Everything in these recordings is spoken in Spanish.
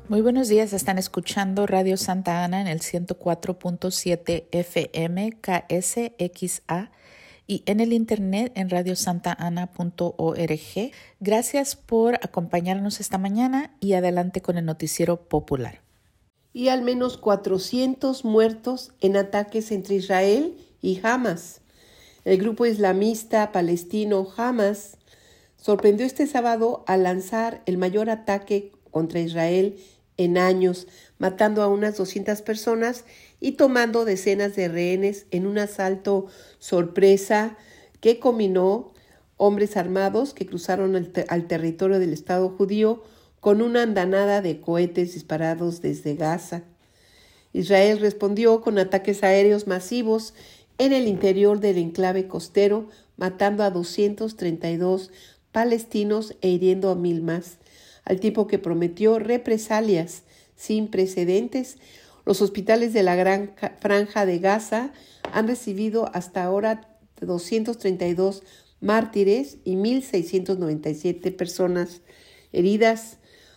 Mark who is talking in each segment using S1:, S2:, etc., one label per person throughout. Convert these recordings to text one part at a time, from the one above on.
S1: Muy buenos días, están escuchando Radio Santa Ana en el 104.7 FM KSXA y en el internet en radiosantana.org. Gracias por acompañarnos esta mañana y adelante con el noticiero popular.
S2: Y al menos 400 muertos en ataques entre Israel y Hamas. El grupo islamista palestino Hamas sorprendió este sábado al lanzar el mayor ataque contra Israel en años, matando a unas 200 personas y tomando decenas de rehenes en un asalto sorpresa que combinó hombres armados que cruzaron al territorio del Estado judío con una andanada de cohetes disparados desde Gaza. Israel respondió con ataques aéreos masivos en el interior del enclave costero, matando a 232 palestinos e hiriendo a 1,000 más. Al tiempo que prometió represalias sin precedentes, los hospitales de la Gran Franja de Gaza han recibido hasta ahora 232 mártires y 1,697 personas heridas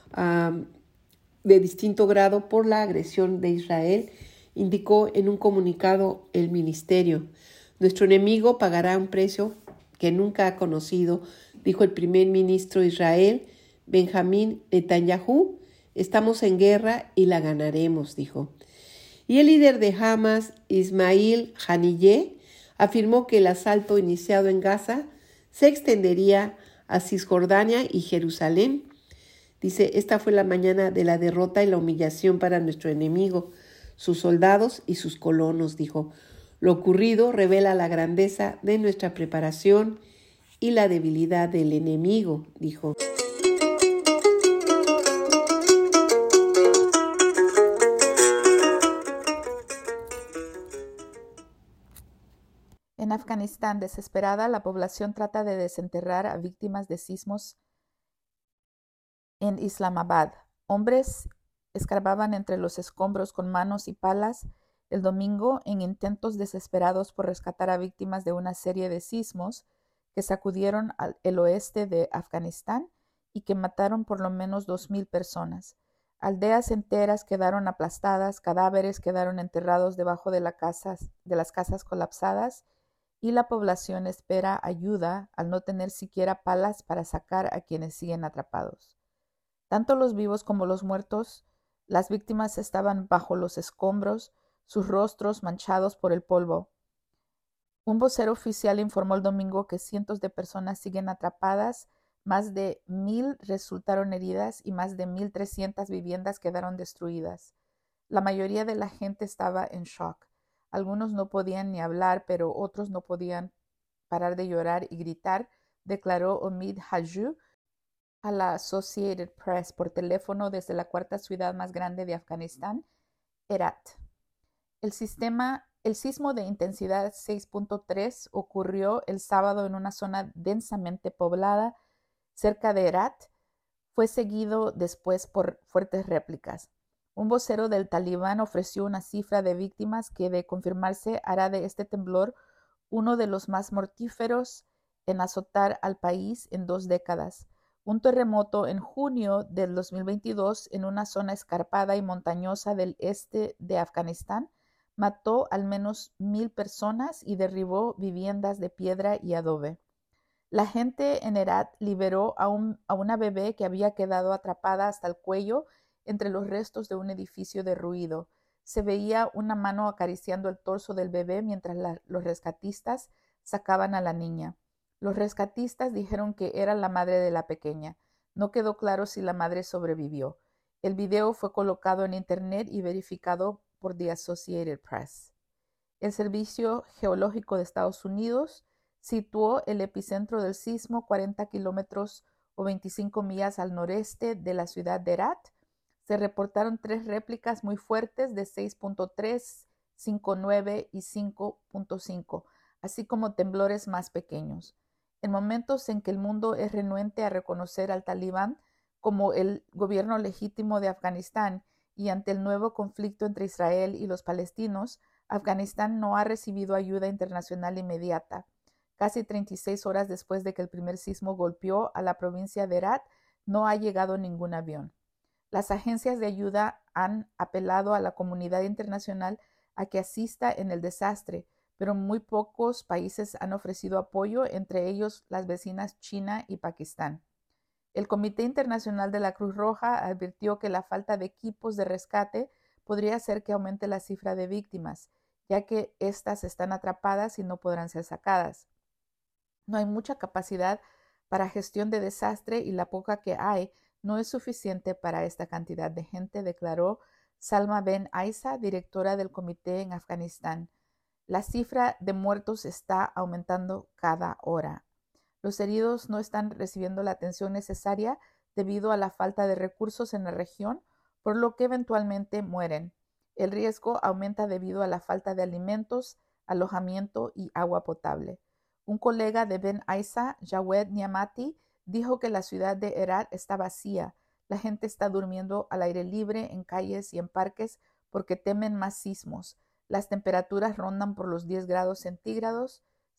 S2: de distinto grado por la agresión de Israel, indicó en un comunicado el ministerio. Nuestro enemigo pagará un precio que nunca ha conocido, dijo el primer ministro de Israel, Benjamín Netanyahu. Estamos en guerra y la ganaremos, dijo. Y el líder de Hamas, Ismail Haniyeh, afirmó que el asalto iniciado en Gaza se extendería a Cisjordania y Jerusalén. Dice, esta fue la mañana de la derrota y la humillación para nuestro enemigo, sus soldados y sus colonos, dijo. Lo ocurrido revela la grandeza de nuestra preparación y la debilidad del enemigo, dijo.
S1: En Afganistán, desesperada, la población trata de desenterrar a víctimas de sismos en Islamabad. Hombres escarbaban entre los escombros con manos y palas el domingo en intentos desesperados por rescatar a víctimas de una serie de sismos que sacudieron el oeste de Afganistán y que mataron por lo menos 2,000 personas. Aldeas enteras quedaron aplastadas, cadáveres quedaron enterrados debajo de las casas colapsadas y la población espera ayuda al no tener siquiera palas para sacar a quienes siguen atrapados. Tanto los vivos como los muertos, las víctimas estaban bajo los escombros, sus rostros manchados por el polvo. Un vocero oficial informó el domingo que cientos de personas siguen atrapadas, más de 1,000 resultaron heridas y más de 1,300 viviendas quedaron destruidas. La mayoría de la gente estaba en shock. Algunos no podían ni hablar, pero otros no podían parar de llorar y gritar, declaró Omid Haju a la Associated Press por teléfono desde la cuarta ciudad más grande de Afganistán, Herat. El sismo de intensidad 6.3 ocurrió el sábado en una zona densamente poblada cerca de Herat. Fue seguido después por fuertes réplicas. Un vocero del Talibán ofreció una cifra de víctimas que, de confirmarse, hará de este temblor uno de los más mortíferos en azotar al país en 2 décadas. Un terremoto en junio del 2022 en una zona escarpada y montañosa del este de Afganistán mató al menos 1,000 personas y derribó viviendas de piedra y adobe. La gente en Herat liberó a una bebé que había quedado atrapada hasta el cuello entre los restos de un edificio derruido. Se veía una mano acariciando el torso del bebé mientras los rescatistas sacaban a la niña. Los rescatistas dijeron que era la madre de la pequeña. No quedó claro si la madre sobrevivió. El video fue colocado en internet y verificado por The Associated Press. El Servicio Geológico de Estados Unidos situó el epicentro del sismo 40 kilómetros o 25 millas al noreste de la ciudad de Herat. Se reportaron 3 réplicas muy fuertes de 6.3, 5.9 y 5.5, así como temblores más pequeños. En momentos en que el mundo es renuente a reconocer al Talibán como el gobierno legítimo de Afganistán y ante el nuevo conflicto entre Israel y los palestinos, Afganistán no ha recibido ayuda internacional inmediata. Casi 36 horas después de que el primer sismo golpeó a la provincia de Herat, no ha llegado ningún avión. Las agencias de ayuda han apelado a la comunidad internacional a que asista en el desastre, pero muy pocos países han ofrecido apoyo, entre ellos las vecinas China y Pakistán. El Comité Internacional de la Cruz Roja advirtió que la falta de equipos de rescate podría hacer que aumente la cifra de víctimas, ya que éstas están atrapadas y no podrán ser sacadas. No hay mucha capacidad para gestión de desastre y la poca que hay no es suficiente para esta cantidad de gente, declaró Salma Ben Aissa, directora del comité en Afganistán. La cifra de muertos está aumentando cada hora. Los heridos no están recibiendo la atención necesaria debido a la falta de recursos en la región, por lo que eventualmente mueren. El riesgo aumenta debido a la falta de alimentos, alojamiento y agua potable. Un colega de Ben Aissa, Jawed Niamati, dijo que la ciudad de Herat está vacía. La gente está durmiendo al aire libre en calles y en parques porque temen más sismos. Las temperaturas rondan por los 10 grados centígrados,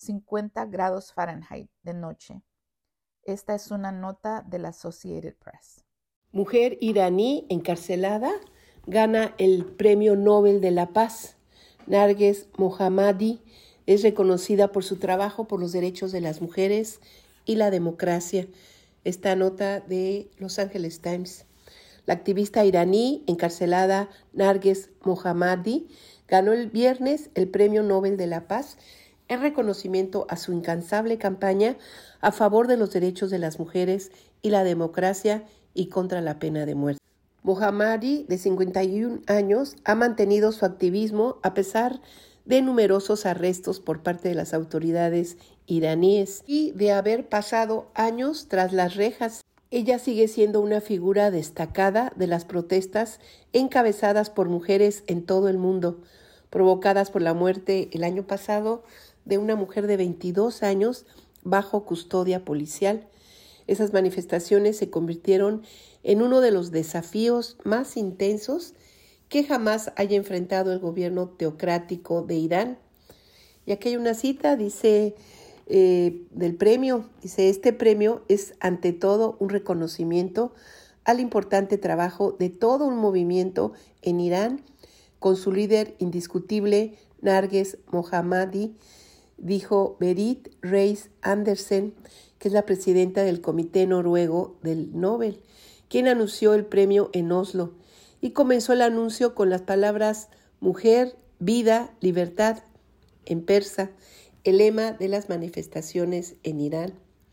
S1: 50 grados Fahrenheit de noche. Esta es una nota de la Associated Press.
S2: Mujer iraní encarcelada gana el Premio Nobel de la Paz. Narges Mohammadi es reconocida por su trabajo por los derechos de las mujeres y la democracia. Esta nota de Los Angeles Times. La activista iraní encarcelada Narges Mohammadi ganó el viernes el Premio Nobel de la Paz en reconocimiento a su incansable campaña a favor de los derechos de las mujeres y la democracia y contra la pena de muerte. Mohammadi, de 51 años, ha mantenido su activismo a pesar de numerosos arrestos por parte de las autoridades iraníes y de haber pasado años tras las rejas. Ella sigue siendo una figura destacada de las protestas encabezadas por mujeres en todo el mundo, provocadas por la muerte el año pasado de una mujer de 22 años bajo custodia policial. Esas manifestaciones se convirtieron en uno de los desafíos más intensos que jamás haya enfrentado el gobierno teocrático de Irán. Y aquí hay una cita, dice, del premio. Dice, este premio es ante todo un reconocimiento al importante trabajo de todo un movimiento en Irán, con su líder indiscutible, Narges Mohammadi, dijo Berit Reiss-Andersen, que es la presidenta del Comité Noruego del Nobel, quien anunció el premio en Oslo, y comenzó el anuncio con las palabras mujer, vida, libertad, en persa, el lema de las manifestaciones en Irán.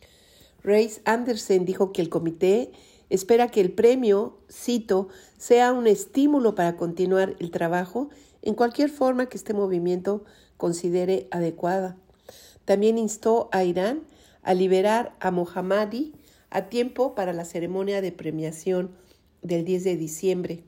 S2: Reiss-Andersen dijo que el comité espera que el premio, cito, sea un estímulo para continuar el trabajo en cualquier forma que este movimiento considere adecuada. También instó a Irán a liberar a Mohammadi a tiempo para la ceremonia de premiación del 10 de diciembre.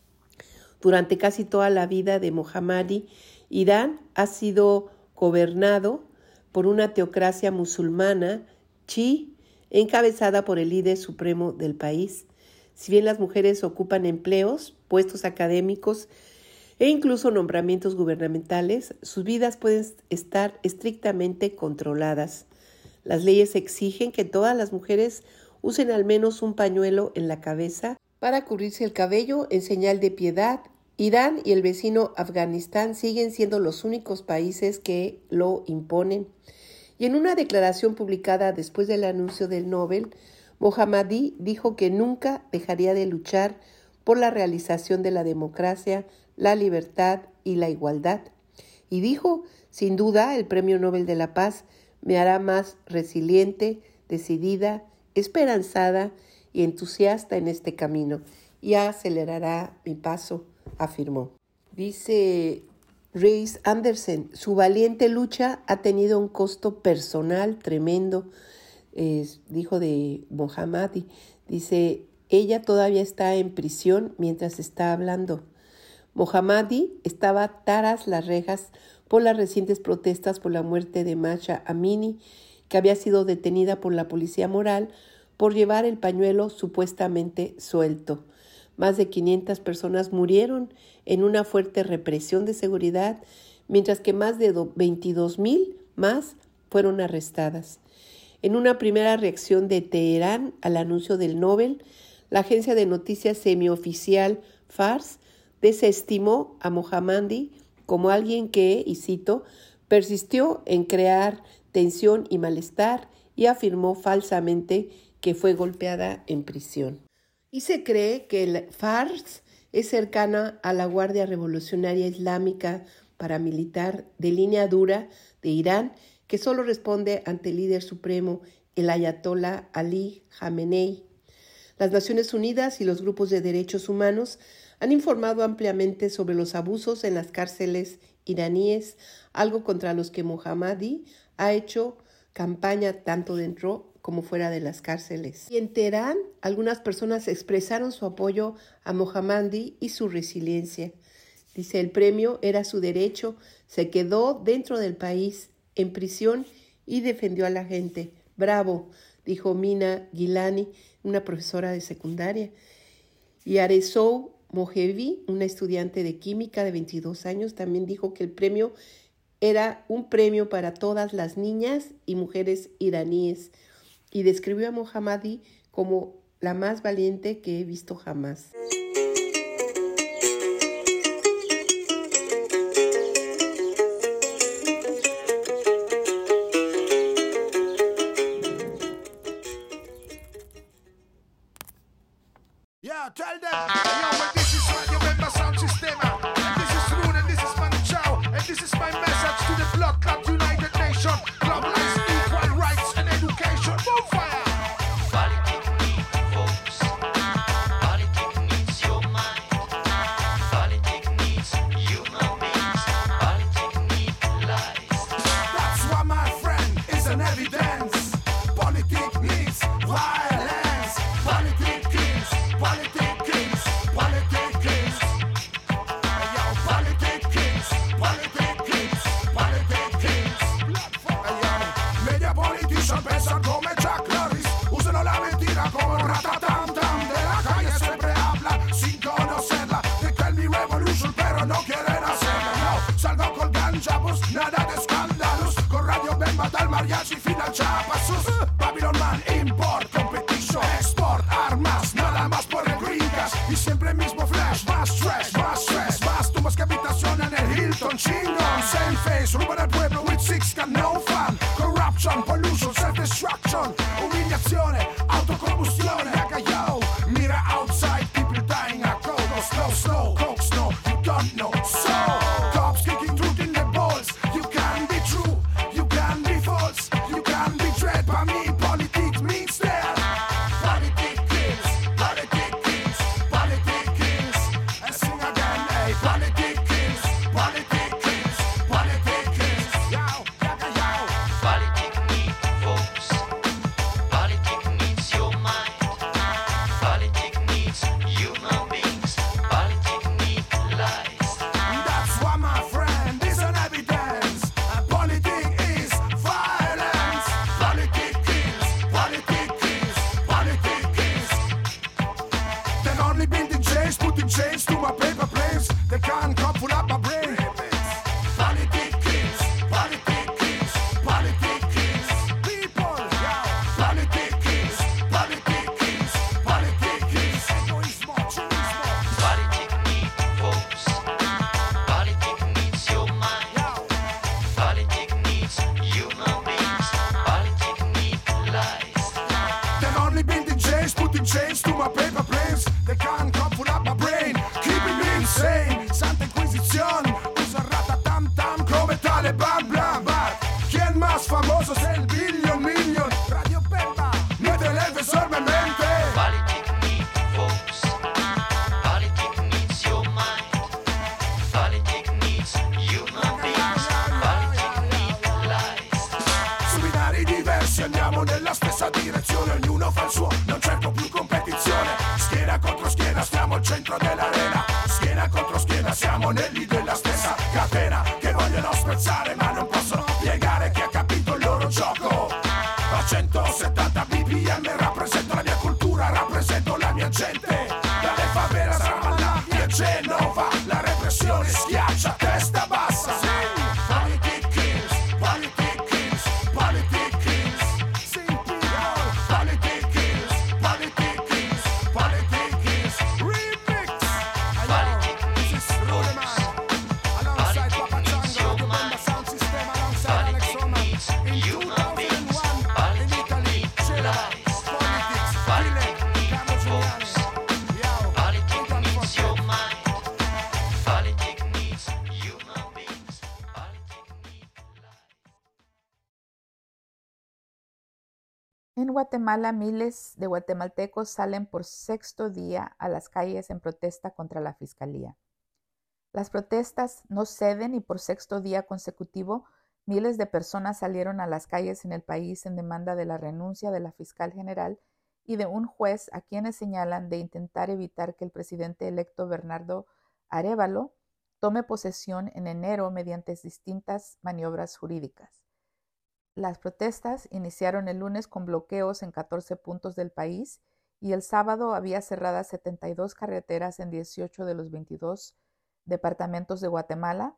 S2: Durante casi toda la vida de Mohammadi, Irán ha sido gobernado por una teocracia musulmana, chií, encabezada por el líder supremo del país. Si bien las mujeres ocupan empleos, puestos académicos e incluso nombramientos gubernamentales, sus vidas pueden estar estrictamente controladas. Las leyes exigen que todas las mujeres usen al menos un pañuelo en la cabeza para cubrirse el cabello en señal de piedad. Irán y el vecino Afganistán siguen siendo los únicos países que lo imponen. Y en una declaración publicada después del anuncio del Nobel, Mohammadi dijo que nunca dejaría de luchar por la realización de la democracia, la libertad y la igualdad. Y dijo, sin duda, el Premio Nobel de la Paz me hará más resiliente, decidida, esperanzada y entusiasta en este camino y acelerará mi paso, afirmó. Dice Reiss-Andersen, su valiente lucha ha tenido un costo personal tremendo, dijo de Mohammadi. Dice, ella todavía está en prisión mientras está hablando. Mohammadi estaba tras las rejas por las recientes protestas por la muerte de Mahsa Amini, que había sido detenida por la policía moral por llevar el pañuelo supuestamente suelto. Más de 500 personas murieron en una fuerte represión de seguridad, mientras que más de 22,000 más fueron arrestadas. En una primera reacción de Teherán al anuncio del Nobel, la agencia de noticias semioficial Fars desestimó a Mohammadi como alguien que, y cito, persistió en crear tensión y malestar y afirmó falsamente que fue golpeada en prisión. Y se cree que el Fars es cercana a la Guardia Revolucionaria Islámica paramilitar de línea dura de Irán, que solo responde ante el líder supremo, el ayatolá Ali Jamenei. Las Naciones Unidas y los grupos de derechos humanos han informado ampliamente sobre los abusos en las cárceles iraníes, algo contra los que Mohammadi ha hecho campaña tanto dentro como fuera de las cárceles. Y en Teherán, algunas personas expresaron su apoyo a Mohammadi y su resiliencia. Dice, el premio era su derecho, se quedó dentro del país, en prisión, y defendió a la gente. Bravo, dijo Mina Gilani, una profesora de secundaria. Y Arezou Mohebi, una estudiante de química de 22 años, también dijo que el premio era un premio para todas las niñas y mujeres iraníes, y describió a Mohammadi como la más valiente que he visto jamás.
S3: Yeah, tell them, yo, well, this is my new member sound system, and this is Rune, and this is Manu Chao, and this is my message to the blood clot United Nations, globalized equal rights and education. Move fire!
S4: Politics needs focus. Politics needs your mind. Politics needs human beings. Politics needs lies.
S3: That's why, my friend, is an evidence. Politics needs violence. Politics kills. Politics kills. Politics kills. Hey, yo, politics kills. Politics kills. Politics kills. Hey, yo, media politician pensan come Chuck Norris. Usano la mentira como ratatam-tam. De la calle siempre hablan sin conocerla. They tell me revolution, pero no quieren hacerla. No, salgo con ganja, pues nada de escándalos. Con Radio Bemba, del mariachi, final chapasos. Babylon Man, import, competition, export, armas, nada más por el green gas. Y siempre mismo flash, más stress, más tumbas que habitación en el Hilton, chingón. Same face, roban al pueblo with six gun, no fun. Corruption, pollution, self-destruction. Humillazione, autocombustione. Acá yo, mira outside, people dying a cold. Slow, coke snow, you don't know. So, cops kicking truth in the balls. You can be true, you can be false, you can be dread. By me, politics means there. Politics kills, politics kills, politics kills. And sing again, hey, politics kills, politics kills, politics kills. Yo, yo.
S4: Politics needs focus. Politics needs your mind. Politics needs human beings. Politics needs lies.
S3: That's why, my friend, is an evidence. Politics is violence. Politics kills, politics kills, politics kills. They've only building chains, putting chains to my paper planes. They can't come full up my brain. Politics kills, politics kills, politics kills. People, yeah. Politics kills, politics kills, politics kills. Egoismo, cinismo.
S4: Politics needs focus. Politics needs your mind. Politics needs human beings. Politics needs lies.
S3: They've only building chains, putting chains to my paper planes. They can't come full up my brain, keeping me insane. Santa Inquisición, usa ratatam-tam come Taliban, blam, bam. ¿Quién más famoso es el Million? Radio Bemba, no te leves suavemente.
S4: Politics needs focus. Politics needs your mind. Politics needs human beings. Politics needs lies.
S3: Su binari diversi andiamo nella stessa direzione, ognuno fa il suo, non cerco più competizione. Schiena contro schiena, stiamo al centro dell'arena. Schiena contro schiena, siamo negli della stessa catena. Che vogliono spezzare ma non possono piegare chi ha capito il loro gioco. A 170 bpm rappresento la mia cultura, rappresento la mia gente. Dalle favelas a Ramallah e a Genova, la repressione schiaccia, testa bassa. Politics kills, politics kills, politics kills. Politics kills, politics kills, politics
S1: En Guatemala, miles de guatemaltecos salen por sexto día a las calles en protesta contra la Fiscalía. Las protestas no ceden y por sexto día consecutivo, miles de personas salieron a las calles en el país en demanda de la renuncia de la fiscal general y de un juez a quienes señalan de intentar evitar que el presidente electo Bernardo Arévalo tome posesión en enero mediante distintas maniobras jurídicas. Las protestas iniciaron el lunes con bloqueos en 14 puntos del país y el sábado había cerradas 72 carreteras en 18 de los 22 departamentos de Guatemala.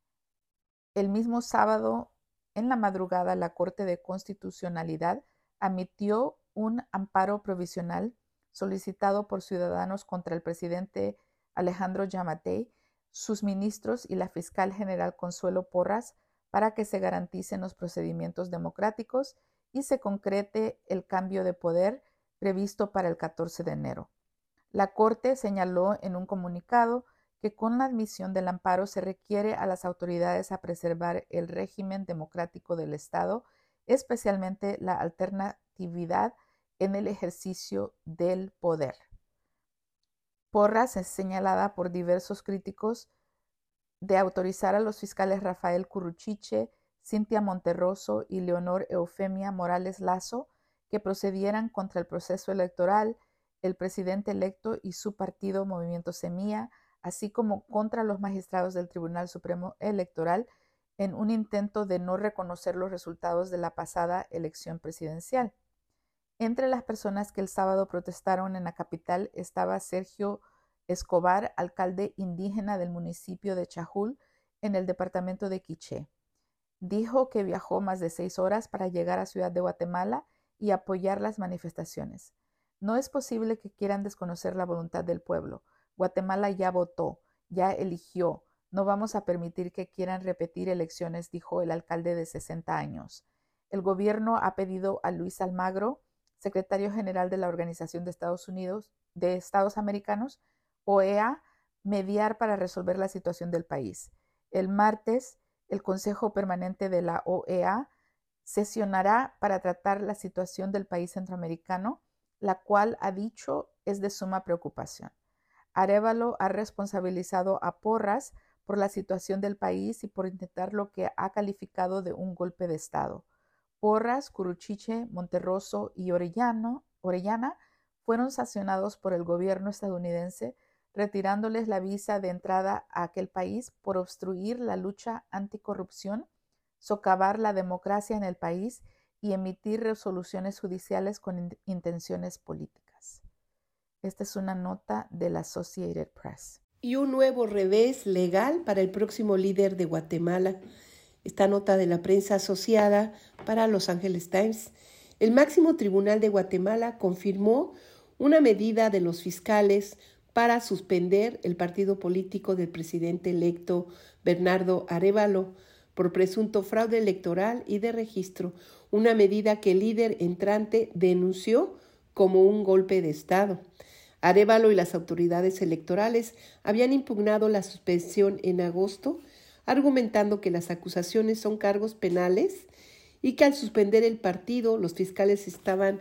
S1: El mismo sábado, en la madrugada, la Corte de Constitucionalidad admitió un amparo provisional solicitado por ciudadanos contra el presidente Alejandro Yamatei, sus ministros y la fiscal general Consuelo Porras para que se garanticen los procedimientos democráticos y se concrete el cambio de poder previsto para el 14 de enero. La Corte señaló en un comunicado que con la admisión del amparo se requiere a las autoridades a preservar el régimen democrático del Estado, especialmente la alternatividad en el ejercicio del poder. Porras es señalada por diversos críticos de autorizar a los fiscales Rafael Curruchiche, Cintia Monterroso y Leonor Eufemia Morales Lazo que procedieran contra el proceso electoral, el presidente electo y su partido Movimiento Semilla, así como contra los magistrados del Tribunal Supremo Electoral en un intento de no reconocer los resultados de la pasada elección presidencial. Entre las personas que el sábado protestaron en la capital estaba Sergio Escobar, alcalde indígena del municipio de Chajul, en el departamento de Quiché. Dijo que viajó más de 6 horas para llegar a Ciudad de Guatemala y apoyar las manifestaciones. No es posible que quieran desconocer la voluntad del pueblo. Guatemala ya votó, ya eligió. No vamos a permitir que quieran repetir elecciones, dijo el alcalde de 60 años. El gobierno ha pedido a Luis Almagro, secretario general de la Organización de Estados Americanos, OEA, mediar para resolver la situación del país. El martes, el Consejo Permanente de la OEA sesionará para tratar la situación del país centroamericano, la cual ha dicho es de suma preocupación. Arévalo ha responsabilizado a Porras por la situación del país y por intentar lo que ha calificado de un golpe de Estado. Porras, Curruchiche, Monterroso y Orellana fueron sancionados por el gobierno estadounidense, retirándoles la visa de entrada a aquel país por obstruir la lucha anticorrupción, socavar la democracia en el país y emitir resoluciones judiciales con intenciones políticas. Esta es una nota de la Associated Press.
S2: Y un nuevo revés legal para el próximo líder de Guatemala. Esta nota de la prensa asociada para Los Angeles Times. El máximo tribunal de Guatemala confirmó una medida de los fiscales para suspender el partido político del presidente electo Bernardo Arévalo por presunto fraude electoral y de registro, una medida que el líder entrante denunció como un golpe de Estado. Arévalo y las autoridades electorales habían impugnado la suspensión en agosto, argumentando que las acusaciones son cargos penales y que al suspender el partido los fiscales estaban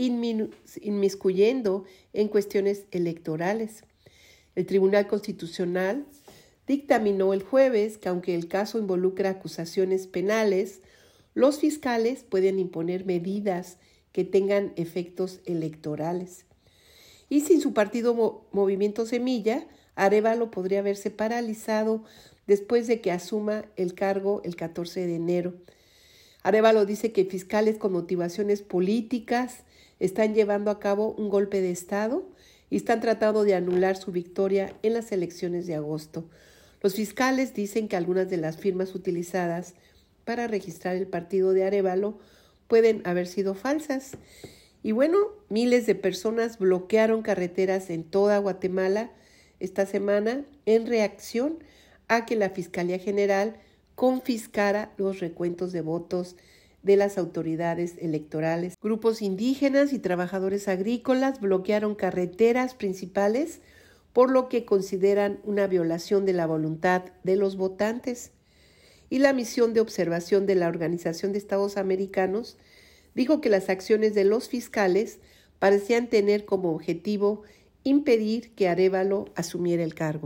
S2: inmiscuyendo en cuestiones electorales. El Tribunal Constitucional dictaminó el jueves que aunque el caso involucra acusaciones penales, los fiscales pueden imponer medidas que tengan efectos electorales. Y sin su partido Movimiento Semilla, Arévalo podría verse paralizado después de que asuma el cargo el 14 de enero. Arévalo dice que fiscales con motivaciones políticas están llevando a cabo un golpe de Estado y están tratando de anular su victoria en las elecciones de agosto. Los fiscales dicen que algunas de las firmas utilizadas para registrar el partido de Arévalo pueden haber sido falsas. Y bueno, miles de personas bloquearon carreteras en toda Guatemala esta semana en reacción a que la Fiscalía General confiscara los recuentos de votos de las autoridades electorales. Grupos indígenas y trabajadores agrícolas bloquearon carreteras principales por lo que consideran una violación de la voluntad de los votantes. Y la misión de observación de la Organización de Estados Americanos Dijo que las acciones de los fiscales parecían tener como objetivo impedir que Arévalo asumiera el cargo.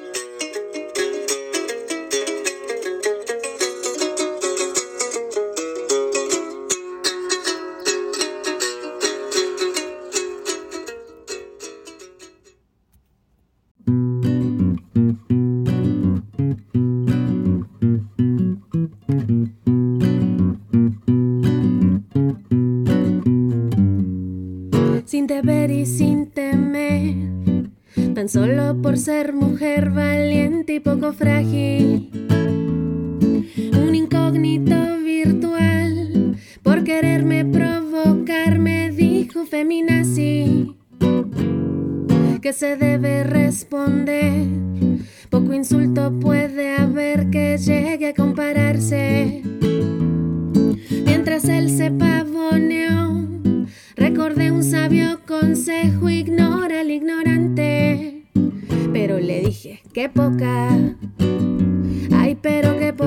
S5: Sin deber y sin temer, tan solo por ser mujer valiente y poco frágil. Un incógnito virtual, por quererme provocar, me dijo feminazi que se debe responder. Poco insulto puede haber que llegue a compararse. Mientras él se pavoneó, recordé un sabio consejo: ignora al ignorante. Pero le dije, qué poca, ay, pero qué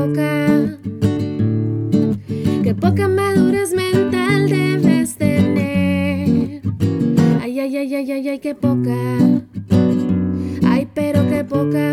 S5: poca madurez mental debes tener. Ay, ay, ay, ay, ay, ay, qué poca, ay, pero qué poca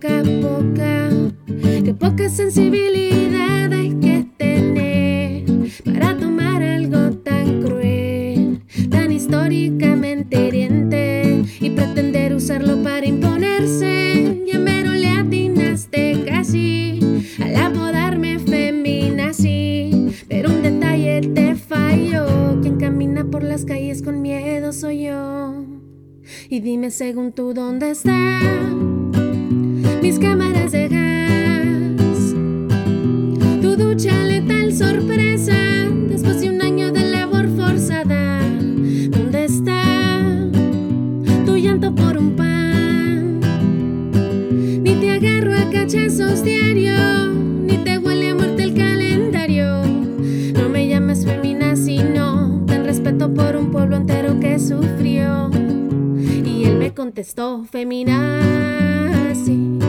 S5: sensibilidad hay que tener para tomar algo tan cruel, tan históricamente hiriente, y pretender usarlo para imponerse. Ya mero le atinaste casi al apodarme feminazi, pero un detalle te falló: quien camina por las calles con miedo soy yo. Y dime, según tú, ¿dónde están mis cámaras de gas? Tu ducha letal sorpresa después de un año de labor forzada. ¿Dónde está tu llanto por un pan? Ni te agarro a cachazos diario, ni te huele a muerte el calendario. No me llames feminazi, no, ten respeto por un pueblo entero que sufrió. Y él me contestó, feminazi,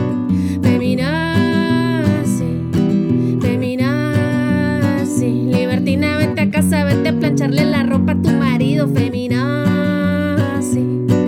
S5: libertina, vete a casa, vete a plancharle la ropa a tu marido. Feminazi,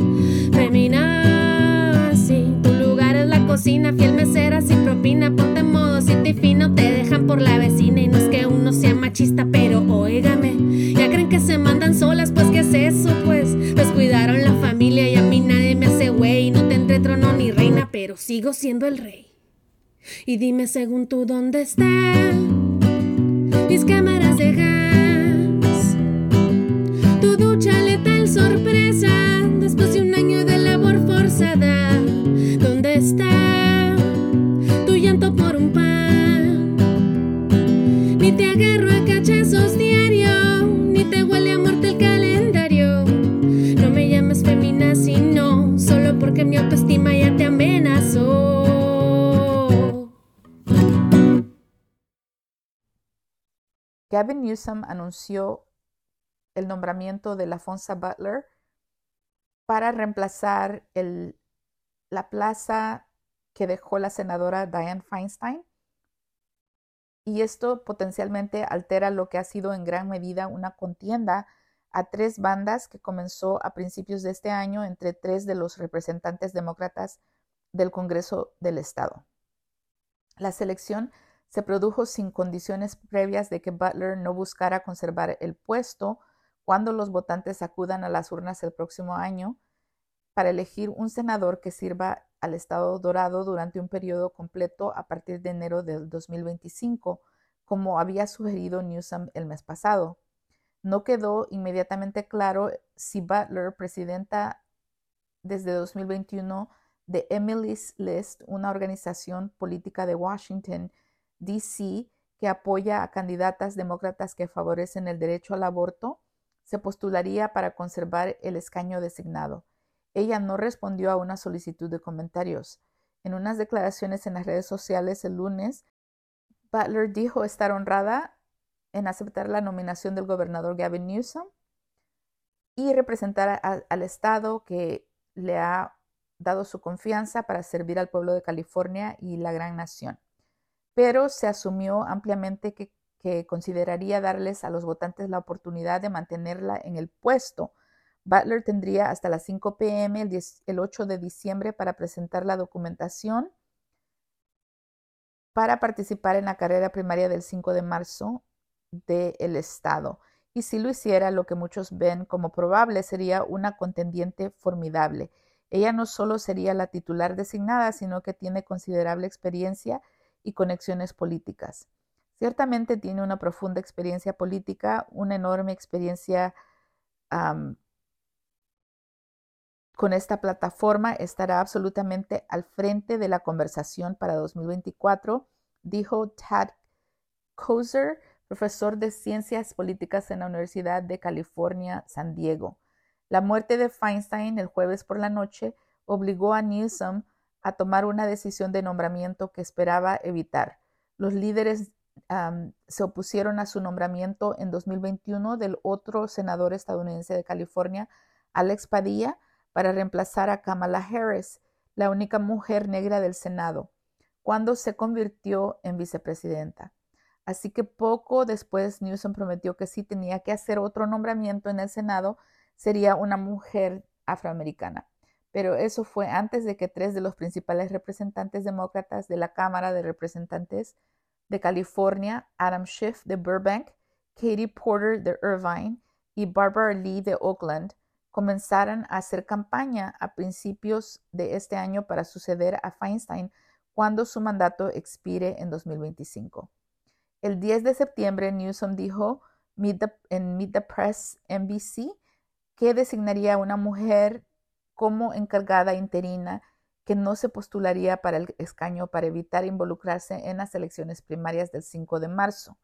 S5: tu lugar es la cocina, fiel mesera sin propina. Ponte en modo city fino, te dejan por la vecina. Y no es que uno sea machista, pero óigame, ya creen que se mandan solas, pues ¿qué es eso? Pues descuidaron la familia y a mí nadie me hace güey. No tendré trono ni reina, pero sigo siendo el rey. Y dime, según tú, ¿dónde están mis cámaras de gas? Tu ducha letal sorpresa después de un año de labor forzada. ¿Dónde está tu llanto por un pan? Ni te agarro a cachazos diario, ni te huele a muerte el calendario. No me llames feminazi, no, solo porque mi autoestima ya te amenazó.
S1: Gavin Newsom anunció el nombramiento de Laphonza Butler para reemplazar la plaza que dejó la senadora Dianne Feinstein, y esto potencialmente altera lo que ha sido en gran medida una contienda a tres bandas que comenzó a principios de este año entre tres de los representantes demócratas del Congreso del Estado. La selección se produjo sin condiciones previas de que Butler no buscara conservar el puesto cuando los votantes acudan a las urnas el próximo año para elegir un senador que sirva al Estado Dorado durante un periodo completo a partir de enero del 2025, como había sugerido Newsom el mes pasado. No quedó inmediatamente claro si Butler, presidenta desde 2021 de Emily's List, una organización política de Washington, D.C., que apoya a candidatas demócratas que favorecen el derecho al aborto, se postularía para conservar el escaño designado. Ella no respondió a una solicitud de comentarios. En unas declaraciones en las redes sociales el lunes, Butler dijo estar honrada en aceptar la nominación del gobernador Gavin Newsom y representar al Estado que le ha dado su confianza para servir al pueblo de California y la gran nación. Pero se asumió ampliamente que que consideraría darles a los votantes la oportunidad de mantenerla en el puesto. Butler tendría hasta las 5 p.m. el 8 de diciembre para presentar la documentación para participar en la carrera primaria del 5 de marzo del estado. Y si lo hiciera, lo que muchos ven como probable sería una contendiente formidable. Ella no solo sería la titular designada, sino que tiene considerable experiencia y conexiones políticas. Ciertamente tiene una profunda experiencia política, una enorme experiencia con esta plataforma. Estará absolutamente al frente de la conversación para 2024, dijo Tad Kozer, profesor de Ciencias Políticas en la Universidad de California, San Diego. La muerte de Feinstein el jueves por la noche obligó a Newsom a tomar una decisión de nombramiento que esperaba evitar. Los líderes se opusieron a su nombramiento en 2021 del otro senador estadounidense de California, Alex Padilla, para reemplazar a Kamala Harris, la única mujer negra del Senado, cuando se convirtió en vicepresidenta. Así que poco después Newsom prometió que si tenía que hacer otro nombramiento en el Senado, sería una mujer afroamericana. Pero eso fue antes de que 3 de los principales representantes demócratas de la Cámara de Representantes de California, Adam Schiff de Burbank, Katie Porter de Irvine y Barbara Lee de Oakland, comenzaran a hacer campaña a principios de este año para suceder a Feinstein cuando su mandato expire en 2025. El 10 de septiembre, Newsom dijo en Meet the Press NBC que designaría a una mujer como encargada interina que no se postularía para el escaño para evitar involucrarse en las elecciones primarias del 5 de marzo.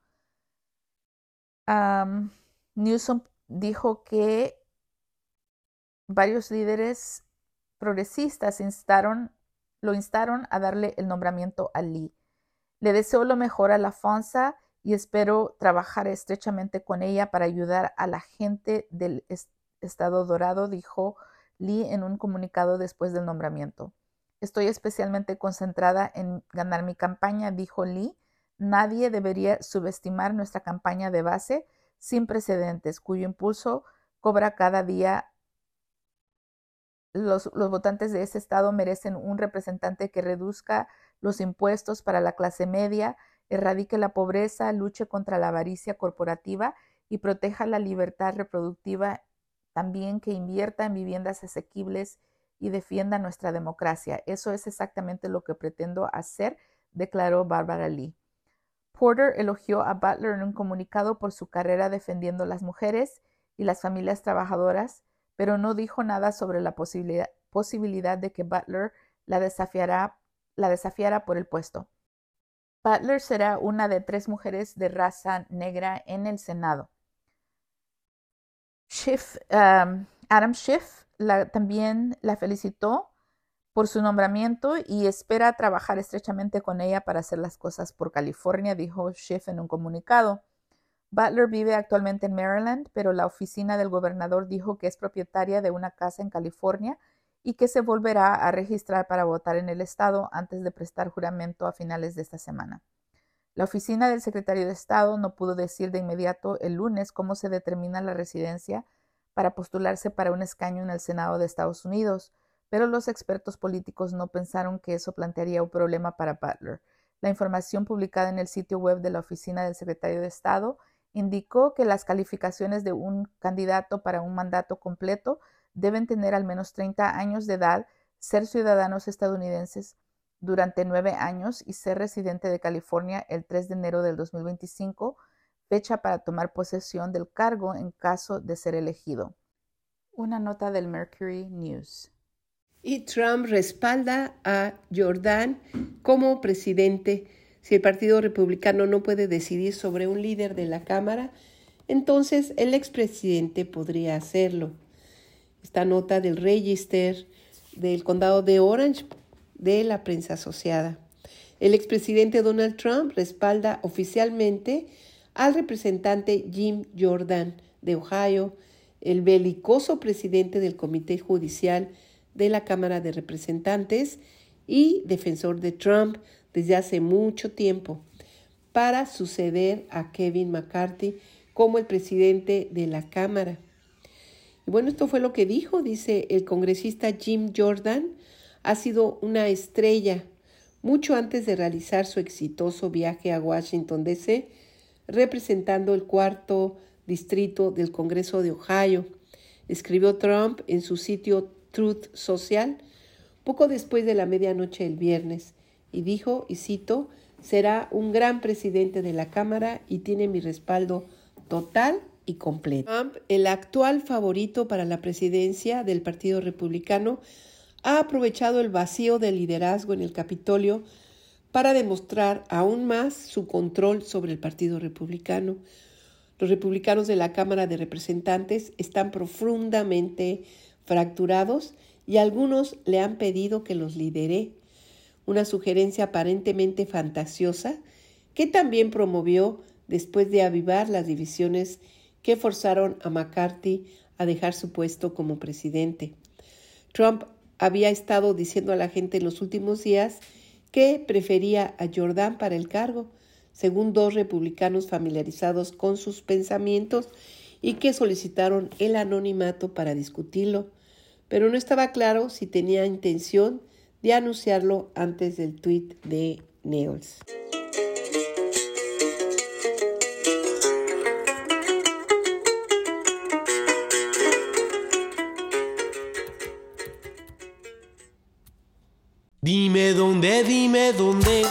S1: Newsom dijo que varios líderes progresistas lo instaron a darle el nombramiento a Lee. Le deseo lo mejor a la FONSA y espero trabajar estrechamente con ella para ayudar a la gente del Estado Dorado, dijo Lee en un comunicado después del nombramiento. Estoy especialmente concentrada en ganar mi campaña, dijo Lee. Nadie debería subestimar nuestra campaña de base sin precedentes, cuyo impulso cobra cada día. Los votantes de ese estado merecen un representante que reduzca los impuestos para la clase media, erradique la pobreza, luche contra la avaricia corporativa y proteja la libertad reproductiva, también que invierta en viviendas asequibles y defienda nuestra democracia. Eso es exactamente lo que pretendo hacer, declaró Barbara Lee. Porter elogió a Butler en un comunicado por su carrera defendiendo las mujeres y las familias trabajadoras, pero no dijo nada sobre la posibilidad de que Butler la desafiara por el puesto. Butler será una de 3 mujeres de raza negra en el Senado. Adam Schiff también la felicitó por su nombramiento y espera trabajar estrechamente con ella para hacer las cosas por California, dijo Schiff en un comunicado. Butler vive actualmente en Maryland, pero la oficina del gobernador dijo que es propietaria de una casa en California y que se volverá a registrar para votar en el estado antes de prestar juramento a finales de esta semana. La oficina del secretario de Estado no pudo decir de inmediato el lunes cómo se determina la residencia para postularse para un escaño en el Senado de Estados Unidos, pero los expertos políticos no pensaron que eso plantearía un problema para Butler. La información publicada en el sitio web de la oficina del secretario de Estado indicó que las calificaciones de un candidato para un mandato completo deben tener al menos 30 años de edad, ser ciudadanos estadounidenses durante 9 años y ser residente de California el 3 de enero del 2025, fecha para tomar posesión del cargo en caso de ser elegido. Una nota del Mercury News.
S2: Y Trump respalda a Jordan como presidente. Si el Partido Republicano no puede decidir sobre un líder de la Cámara, entonces el expresidente podría hacerlo. Esta nota del Register del condado de Orange de la prensa asociada. El expresidente Donald Trump respalda oficialmente al representante Jim Jordan de Ohio, el belicoso presidente del Comité Judicial de la Cámara de Representantes y defensor de Trump desde hace mucho tiempo. para suceder a Kevin McCarthy como el presidente de la Cámara. Y bueno, esto fue lo que dijo, dice el congresista Jim Jordan, ha sido una estrella mucho antes de realizar su exitoso viaje a Washington, D.C., representando el 4º distrito del Congreso de Ohio. Escribió Trump en su sitio Truth Social poco después de la medianoche del viernes y dijo, y cito, será un gran presidente de la Cámara y tiene mi respaldo total y completo. Trump, el actual favorito para la presidencia del Partido Republicano, ha aprovechado el vacío de liderazgo en el Capitolio para demostrar aún más su control sobre el Partido Republicano. Los republicanos de la Cámara de Representantes están profundamente fracturados y algunos le han pedido que los lidere, una sugerencia aparentemente fantasiosa que también promovió después de avivar las divisiones que forzaron a McCarthy a dejar su puesto como presidente. Trump había estado diciendo a la gente en los últimos días que prefería a Jordan para el cargo, según 2 republicanos familiarizados con sus pensamientos y que solicitaron el anonimato para discutirlo, pero no estaba claro si tenía intención de anunciarlo antes del tuit de Niels.
S6: Dime dónde, dime dónde.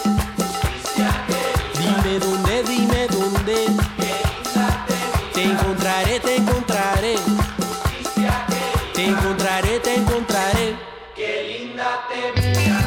S6: Dime dónde, dime dónde. Te encontraré, te encontraré. Te encontraré, te encontraré. Qué linda te miras.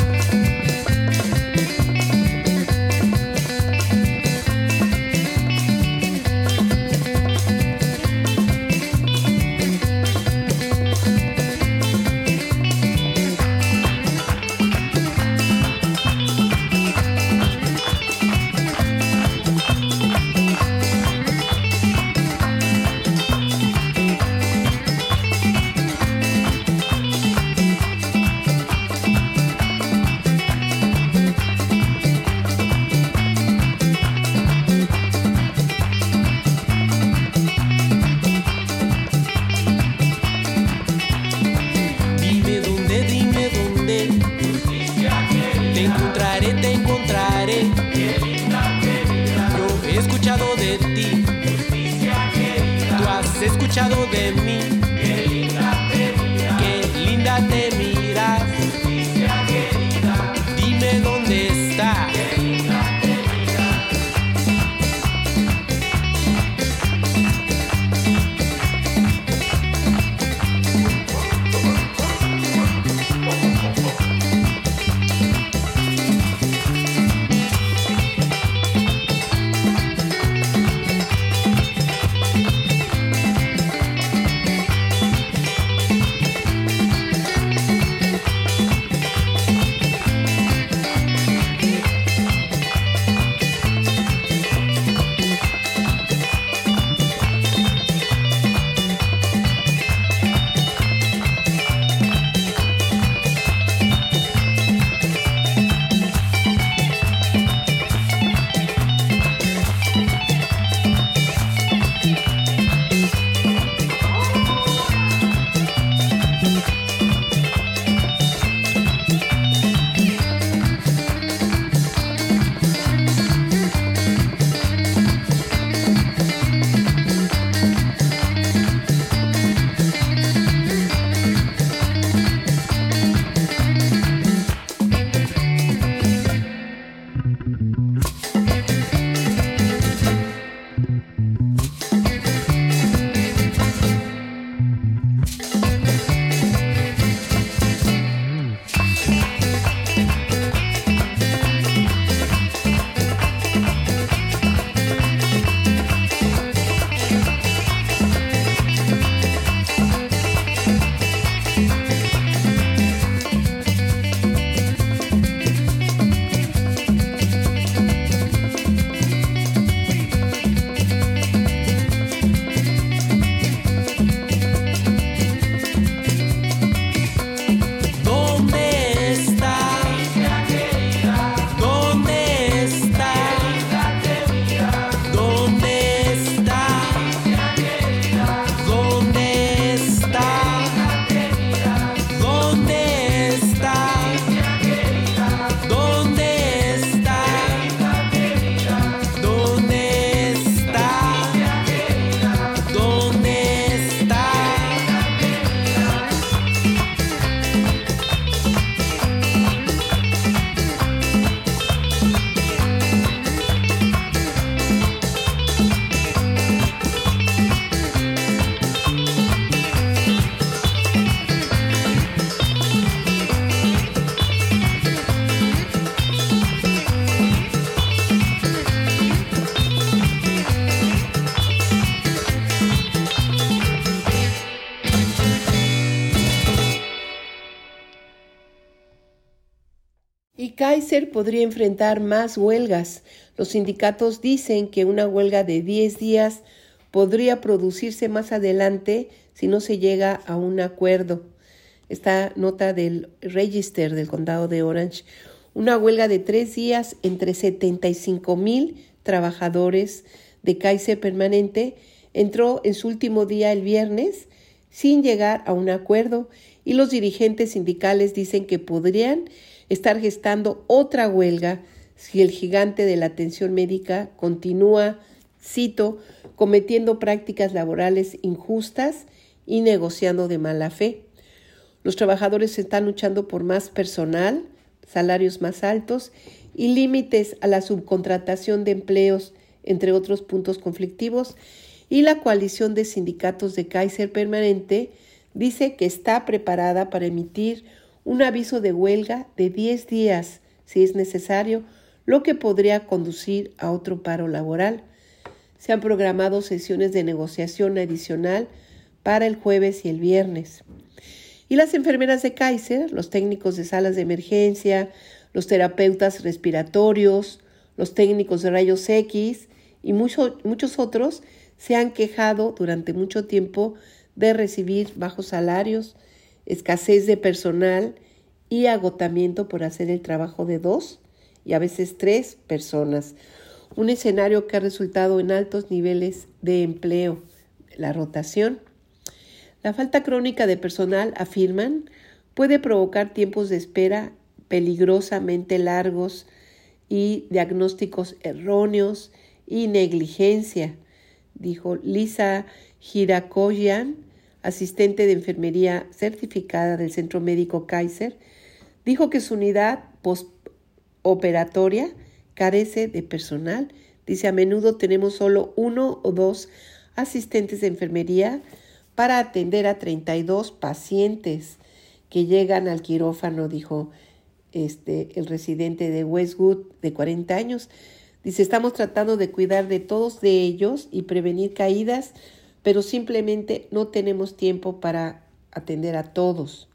S6: Escuchado de mí, qué linda te miras, justicia querida, dime dónde está, qué linda te
S2: Kaiser podría enfrentar más huelgas. Los sindicatos dicen que una huelga de 10 días podría producirse más adelante si no se llega a un acuerdo. Esta nota del Register del condado de Orange. Una huelga de 3 días entre 75,000 trabajadores de Kaiser Permanente entró en su último día el viernes sin llegar a un acuerdo, y los dirigentes sindicales dicen que podrían estar gestando otra huelga si el gigante de la atención médica continúa, cito, cometiendo prácticas laborales injustas y negociando de mala fe. Los trabajadores están luchando por más personal, salarios más altos y límites a la subcontratación de empleos, entre otros puntos conflictivos, y la coalición de sindicatos de Kaiser Permanente dice que está preparada para emitir un aviso de huelga de 10 días si es necesario, lo que podría conducir a otro paro laboral. Se han programado sesiones de negociación adicional para el jueves y el viernes. Y las enfermeras de Kaiser, los técnicos de salas de emergencia, los terapeutas respiratorios, los técnicos de rayos X y muchos otros se han quejado durante mucho tiempo de recibir bajos salarios, escasez de personal y agotamiento por hacer el trabajo de 2 y a veces 3 personas. Un escenario que ha resultado en altos niveles de empleo, la rotación. La falta crónica de personal, afirman, puede provocar tiempos de espera peligrosamente largos y diagnósticos erróneos y negligencia, dijo Lisa Hirakoyan, asistente de enfermería certificada del Centro Médico Kaiser. Dijo que su unidad postoperatoria carece de personal. Dice, a menudo tenemos solo 1 o 2 asistentes de enfermería para atender a 32 pacientes que llegan al quirófano, dijo el residente de Westwood de 40 años. Dice, estamos tratando de cuidar de todos de ellos y prevenir caídas, pero simplemente no tenemos tiempo para atender a todos.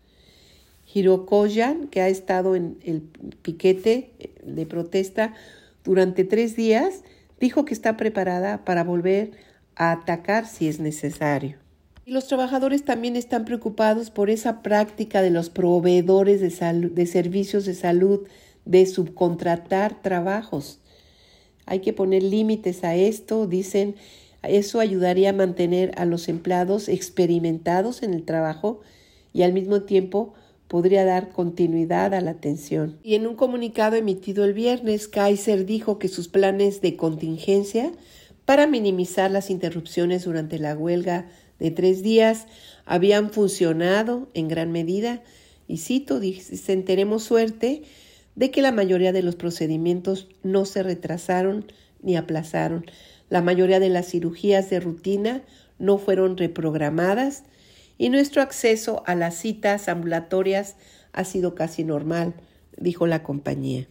S2: Hirokoyan, que ha estado en el piquete de protesta durante 3 días, dijo que está preparada para volver a atacar si es necesario. Y los trabajadores también están preocupados por esa práctica de los proveedores de servicios de salud de subcontratar trabajos. Hay que poner límites a esto, dicen, eso ayudaría a mantener a los empleados experimentados en el trabajo y al mismo tiempo podría dar continuidad a la atención. Y en un comunicado emitido el viernes, Kaiser dijo que sus planes de contingencia para minimizar las interrupciones durante la huelga de 3 días habían funcionado en gran medida, y cito, dicen, tenemos suerte de que la mayoría de los procedimientos no se retrasaron ni aplazaron. La mayoría de las cirugías de rutina no fueron reprogramadas y nuestro acceso a las citas ambulatorias ha sido casi normal, dijo la compañía.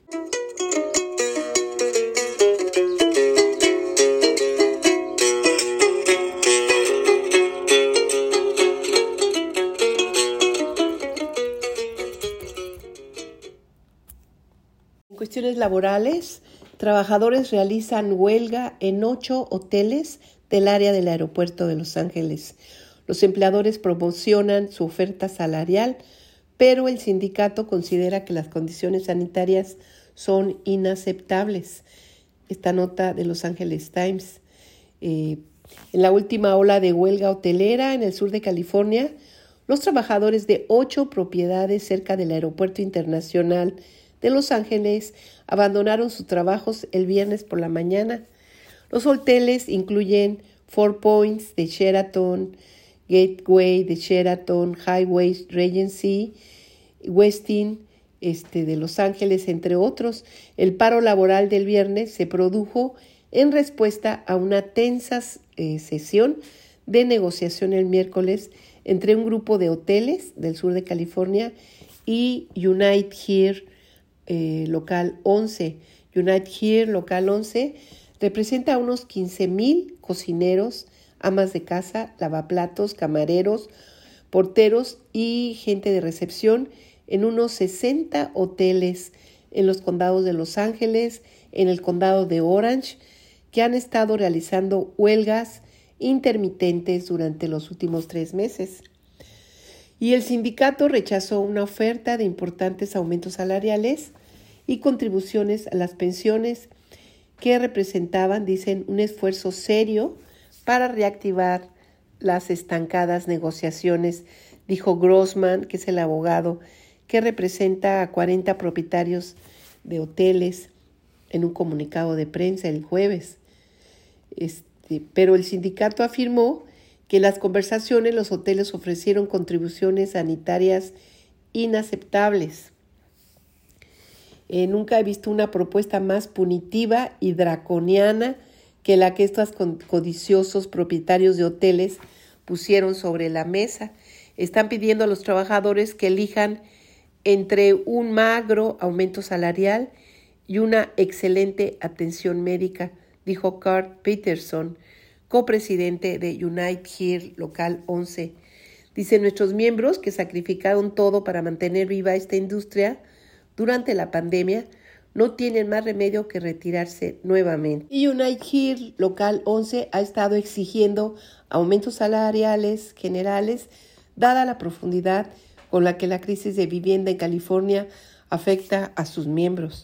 S2: En cuestiones laborales, trabajadores realizan huelga en 8 hoteles del área del aeropuerto de Los Ángeles. Los empleadores promocionan su oferta salarial, pero el sindicato considera que las condiciones sanitarias son inaceptables. Esta nota de Los Angeles Times. En la última ola de huelga hotelera en el sur de California, los trabajadores de 8 propiedades cerca del Aeropuerto Internacional de Los Ángeles abandonaron sus trabajos el viernes por la mañana. Los hoteles incluyen Four Points de Sheraton, Gateway de Sheraton, Highway Regency, Westin de Los Ángeles, entre otros. El paro laboral del viernes se produjo en respuesta a una tensa sesión de negociación el miércoles entre un grupo de hoteles del sur de California y United Here Local 11. United Here Local 11 representa a unos 15,000 cocineros, amas de casa, lavaplatos, camareros, porteros y gente de recepción en unos 60 hoteles en los condados de Los Ángeles, en el condado de Orange, que han estado realizando huelgas intermitentes durante los últimos 3 meses. Y el sindicato rechazó una oferta de importantes aumentos salariales y contribuciones a las pensiones que representaban, dicen, un esfuerzo serio para reactivar las estancadas negociaciones, dijo Grossman, que es el abogado que representa a 40 propietarios de hoteles en un comunicado de prensa el jueves. Pero el sindicato afirmó que en las conversaciones los hoteles ofrecieron contribuciones sanitarias inaceptables. Nunca he visto una propuesta más punitiva y draconiana que la que estos codiciosos propietarios de hoteles pusieron sobre la mesa. Están pidiendo a los trabajadores que elijan entre un magro aumento salarial y una excelente atención médica, dijo Carl Peterson, copresidente de United Here Local 11. Dice, nuestros miembros que sacrificaron todo para mantener viva esta industria durante la pandemia no tienen más remedio que retirarse nuevamente. Y United Here Local 11 ha estado exigiendo aumentos salariales generales, dada la profundidad con la que la crisis de vivienda en California afecta a sus miembros.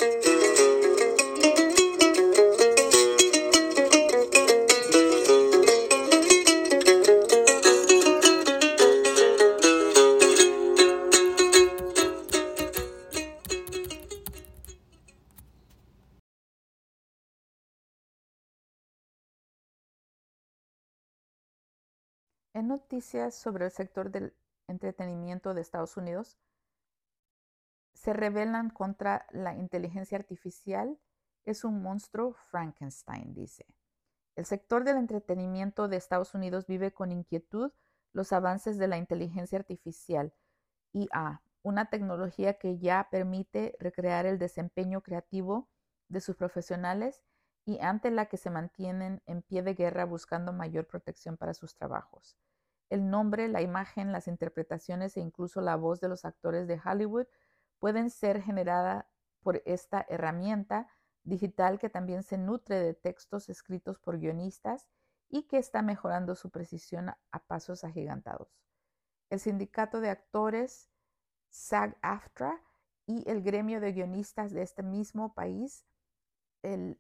S1: En noticias sobre el sector del entretenimiento de Estados Unidos, se rebelan contra la inteligencia artificial. Es un monstruo Frankenstein, dice. El sector del entretenimiento de Estados Unidos vive con inquietud los avances de la inteligencia artificial, IA, una tecnología que ya permite recrear el desempeño creativo de sus profesionales y ante la que se mantienen en pie de guerra buscando mayor protección para sus trabajos. El nombre, la imagen, las interpretaciones e incluso la voz de los actores de Hollywood pueden ser generadas por esta herramienta digital que también se nutre de textos escritos por guionistas y que está mejorando su precisión a pasos agigantados. El sindicato de actores SAG-AFTRA y el gremio de guionistas de este mismo país, el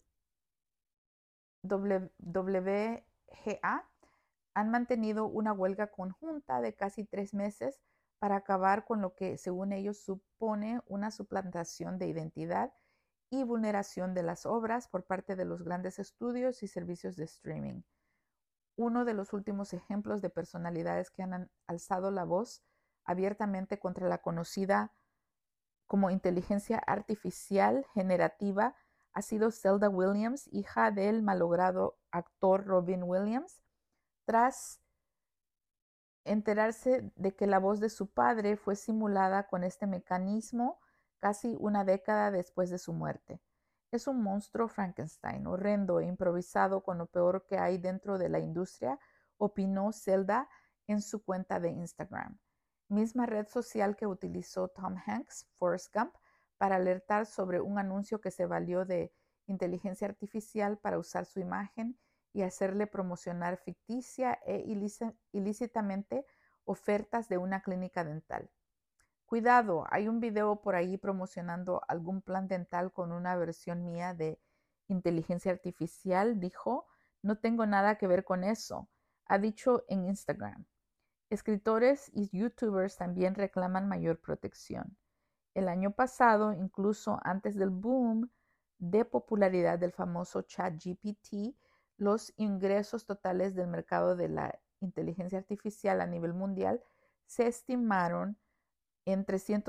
S1: WGA, han mantenido una huelga conjunta de casi 3 meses para acabar con lo que, según ellos, supone una suplantación de identidad y vulneración de las obras por parte de los grandes estudios y servicios de streaming. Uno de los últimos ejemplos de personalidades que han alzado la voz abiertamente contra la conocida como inteligencia artificial generativa ha sido Zelda Williams, hija del malogrado actor Robin Williams, tras enterarse de que la voz de su padre fue simulada con este mecanismo casi una década después de su muerte. Es un monstruo Frankenstein, horrendo e improvisado con lo peor que hay dentro de la industria, opinó Zelda en su cuenta de Instagram, misma red social que utilizó Tom Hanks, Forrest Gump, para alertar sobre un anuncio que se valió de inteligencia artificial para usar su imagen y hacerle promocionar ficticia e ilícitamente ofertas de una clínica dental. Cuidado, hay un video por ahí promocionando algún plan dental con una versión mía de inteligencia artificial, dijo. No tengo nada que ver con eso, ha dicho en Instagram. Escritores y youtubers también reclaman mayor protección. El año pasado, incluso antes del boom de popularidad del famoso ChatGPT, los ingresos totales del mercado de la inteligencia artificial a nivel mundial se estimaron en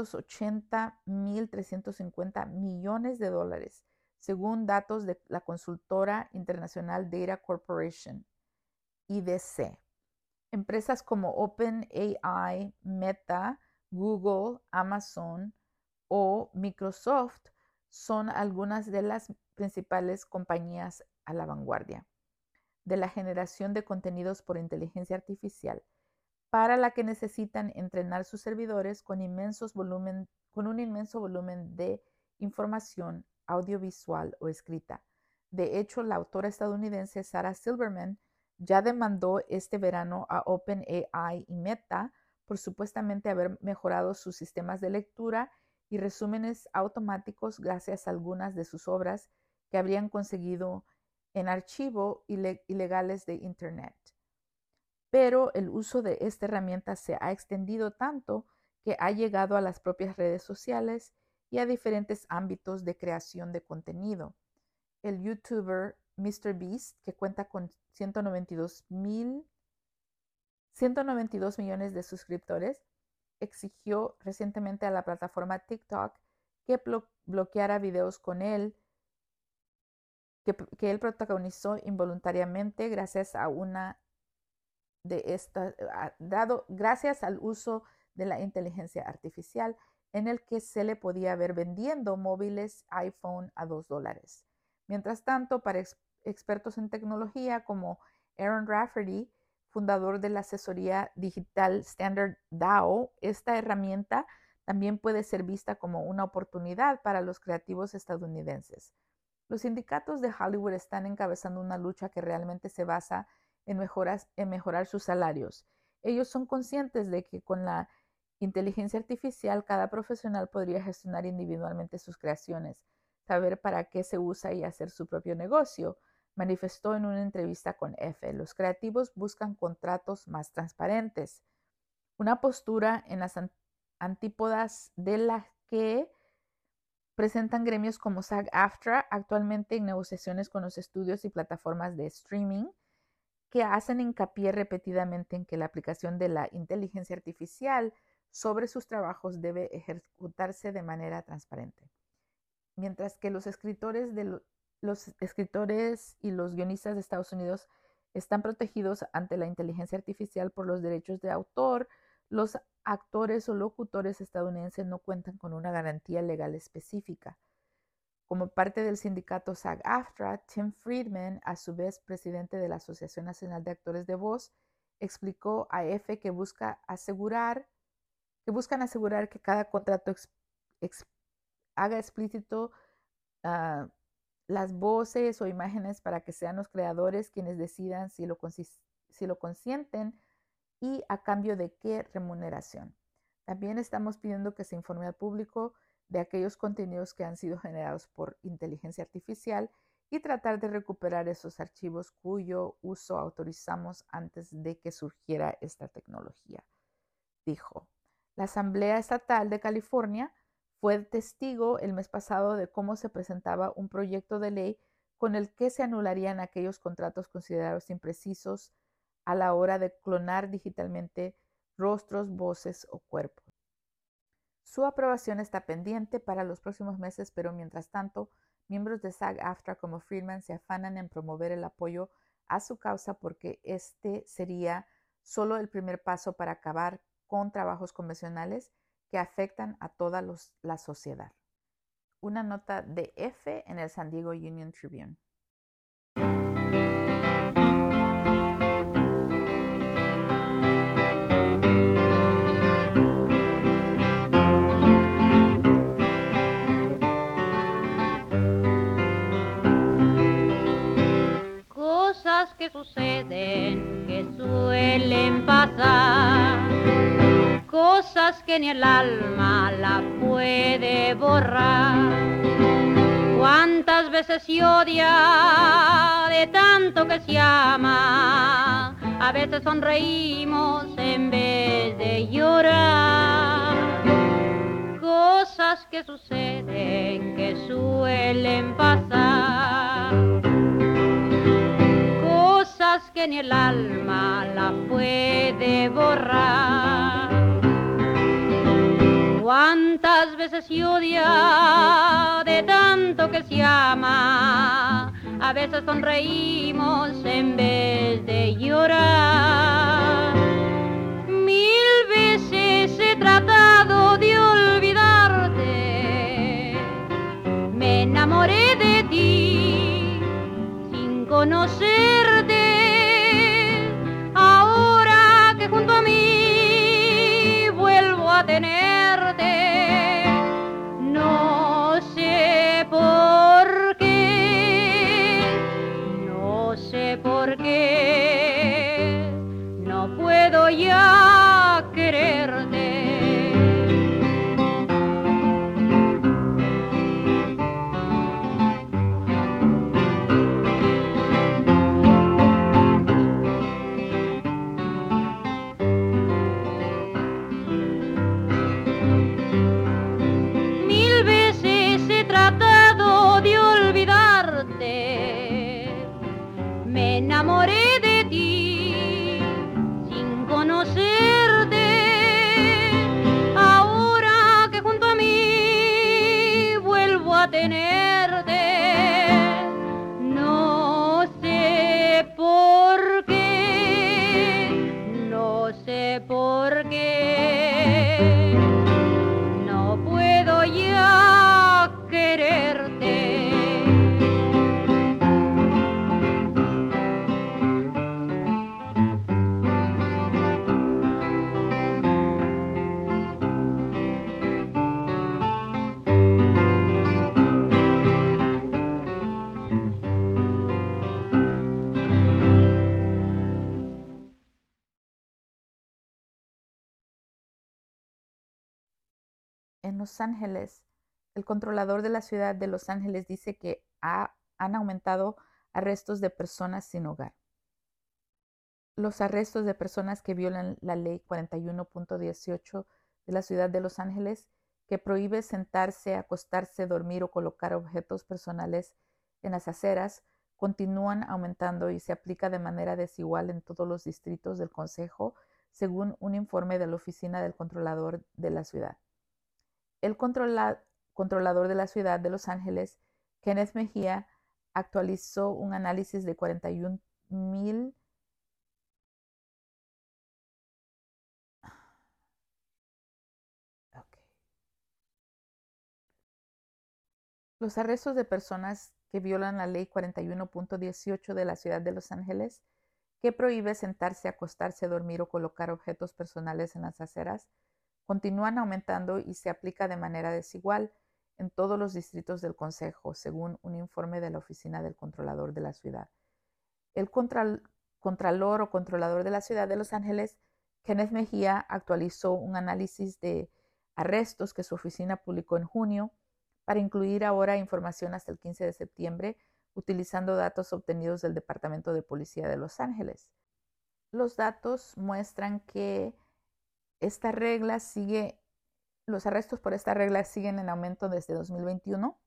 S1: 380.350 millones de dólares, según datos de la consultora internacional Data Corporation, IDC. Empresas como OpenAI, Meta, Google, Amazon o Microsoft son algunas de las principales compañías a la vanguardia de la generación de contenidos por inteligencia artificial, para la que necesitan entrenar sus servidores con un inmenso volumen de información audiovisual o escrita. De hecho, la autora estadounidense Sarah Silverman ya demandó este verano a OpenAI y Meta por supuestamente haber mejorado sus sistemas de lectura y resúmenes automáticos gracias a algunas de sus obras que habrían conseguido en archivo ilegales de Internet. Pero el uso de esta herramienta se ha extendido tanto que ha llegado a las propias redes sociales y a diferentes ámbitos de creación de contenido. El youtuber MrBeast, que cuenta con 192 millones de suscriptores, exigió recientemente a la plataforma TikTok que bloqueara videos con él que él protagonizó involuntariamente gracias gracias al uso de la inteligencia artificial, en el que se le podía ver vendiendo móviles iPhone a $2. Mientras tanto, para expertos en tecnología como Aaron Rafferty, fundador de la asesoría digital Standard DAO, esta herramienta también puede ser vista como una oportunidad para los creativos estadounidenses. Los sindicatos de Hollywood están encabezando una lucha que realmente se basa en mejorar sus salarios. Ellos son conscientes de que con la inteligencia artificial cada profesional podría gestionar individualmente sus creaciones, saber para qué se usa y hacer su propio negocio, manifestó en una entrevista con EFE. Los creativos buscan contratos más transparentes, una postura en las antípodas de la que presentan gremios como SAG-AFTRA, actualmente en negociaciones con los estudios y plataformas de streaming, que hacen hincapié repetidamente en que la aplicación de la inteligencia artificial sobre sus trabajos debe ejecutarse de manera transparente. Mientras que los escritores y los guionistas de Estados Unidos están protegidos ante la inteligencia artificial por los derechos de autor, los actores o locutores estadounidenses no cuentan con una garantía legal específica. Como parte del sindicato SAG-AFTRA, Tim Friedman, a su vez presidente de la Asociación Nacional de Actores de Voz, explicó a EFE que buscan asegurar que cada contrato haga explícito las voces o imágenes para que sean los creadores quienes decidan si lo consienten y a cambio de qué remuneración. También estamos pidiendo que se informe al público de aquellos contenidos que han sido generados por inteligencia artificial y tratar de recuperar esos archivos cuyo uso autorizamos antes de que surgiera esta tecnología, dijo. La Asamblea Estatal de California fue testigo el mes pasado de cómo se presentaba un proyecto de ley con el que se anularían aquellos contratos considerados imprecisos a la hora de clonar digitalmente rostros, voces o cuerpos. Su aprobación está pendiente para los próximos meses, pero mientras tanto, miembros de SAG-AFTRA como Friedman se afanan en promover el apoyo a su causa porque este sería solo el primer paso para acabar con trabajos convencionales que afectan a toda la sociedad. Una nota de EFE en el San Diego Union Tribune.
S7: Cosas que suceden, que suelen pasar, cosas que ni el alma la puede borrar. Cuántas veces se odia de tanto que se ama, a veces sonreímos en vez de llorar. Cosas que suceden, que suelen pasar, cosas que ni el alma la puede borrar. Cuántas veces se odia de tanto que se ama, a veces sonreímos en vez de llorar. Mil veces he tratado de olvidarte, me enamoré de ti sin conocerte. Ahora que junto a mí vuelvo a tenerte, no sé puedo ya quererte. Mil veces he tratado de olvidarte. Me enamoré de ti sin conocerte. Ahora que junto a mí vuelvo a tenerte, no sé por qué, no sé por qué, no puedo ya quererte.
S1: En Los Ángeles, el controlador de la ciudad de Los Ángeles dice que han aumentado arrestos de personas sin hogar. Los arrestos de personas que violan la ley 41.18 de la ciudad de Los Ángeles, que prohíbe sentarse, acostarse, dormir o colocar objetos personales en las aceras, continúan aumentando y se aplica de manera desigual en todos los distritos del Consejo, según un informe de la Oficina del Controlador de la Ciudad. El controlador de la ciudad de Los Ángeles, Kenneth Mejía, actualizó un análisis de 41,000 Los arrestos de personas que violan la ley 41.18 de la ciudad de Los Ángeles, que prohíbe sentarse, acostarse, dormir o colocar objetos personales en las aceras, continúan aumentando y se aplica de manera desigual en todos los distritos del Consejo, según un informe de la Oficina del Controlador de la Ciudad. El Contralor o Controlador de la Ciudad de Los Ángeles, Kenneth Mejía, actualizó un análisis de arrestos que su oficina publicó en junio para incluir ahora información hasta el 15 de septiembre, utilizando datos obtenidos del Departamento de Policía de Los Ángeles. Los datos muestran que esta regla los arrestos por esta regla siguen en aumento desde 2021.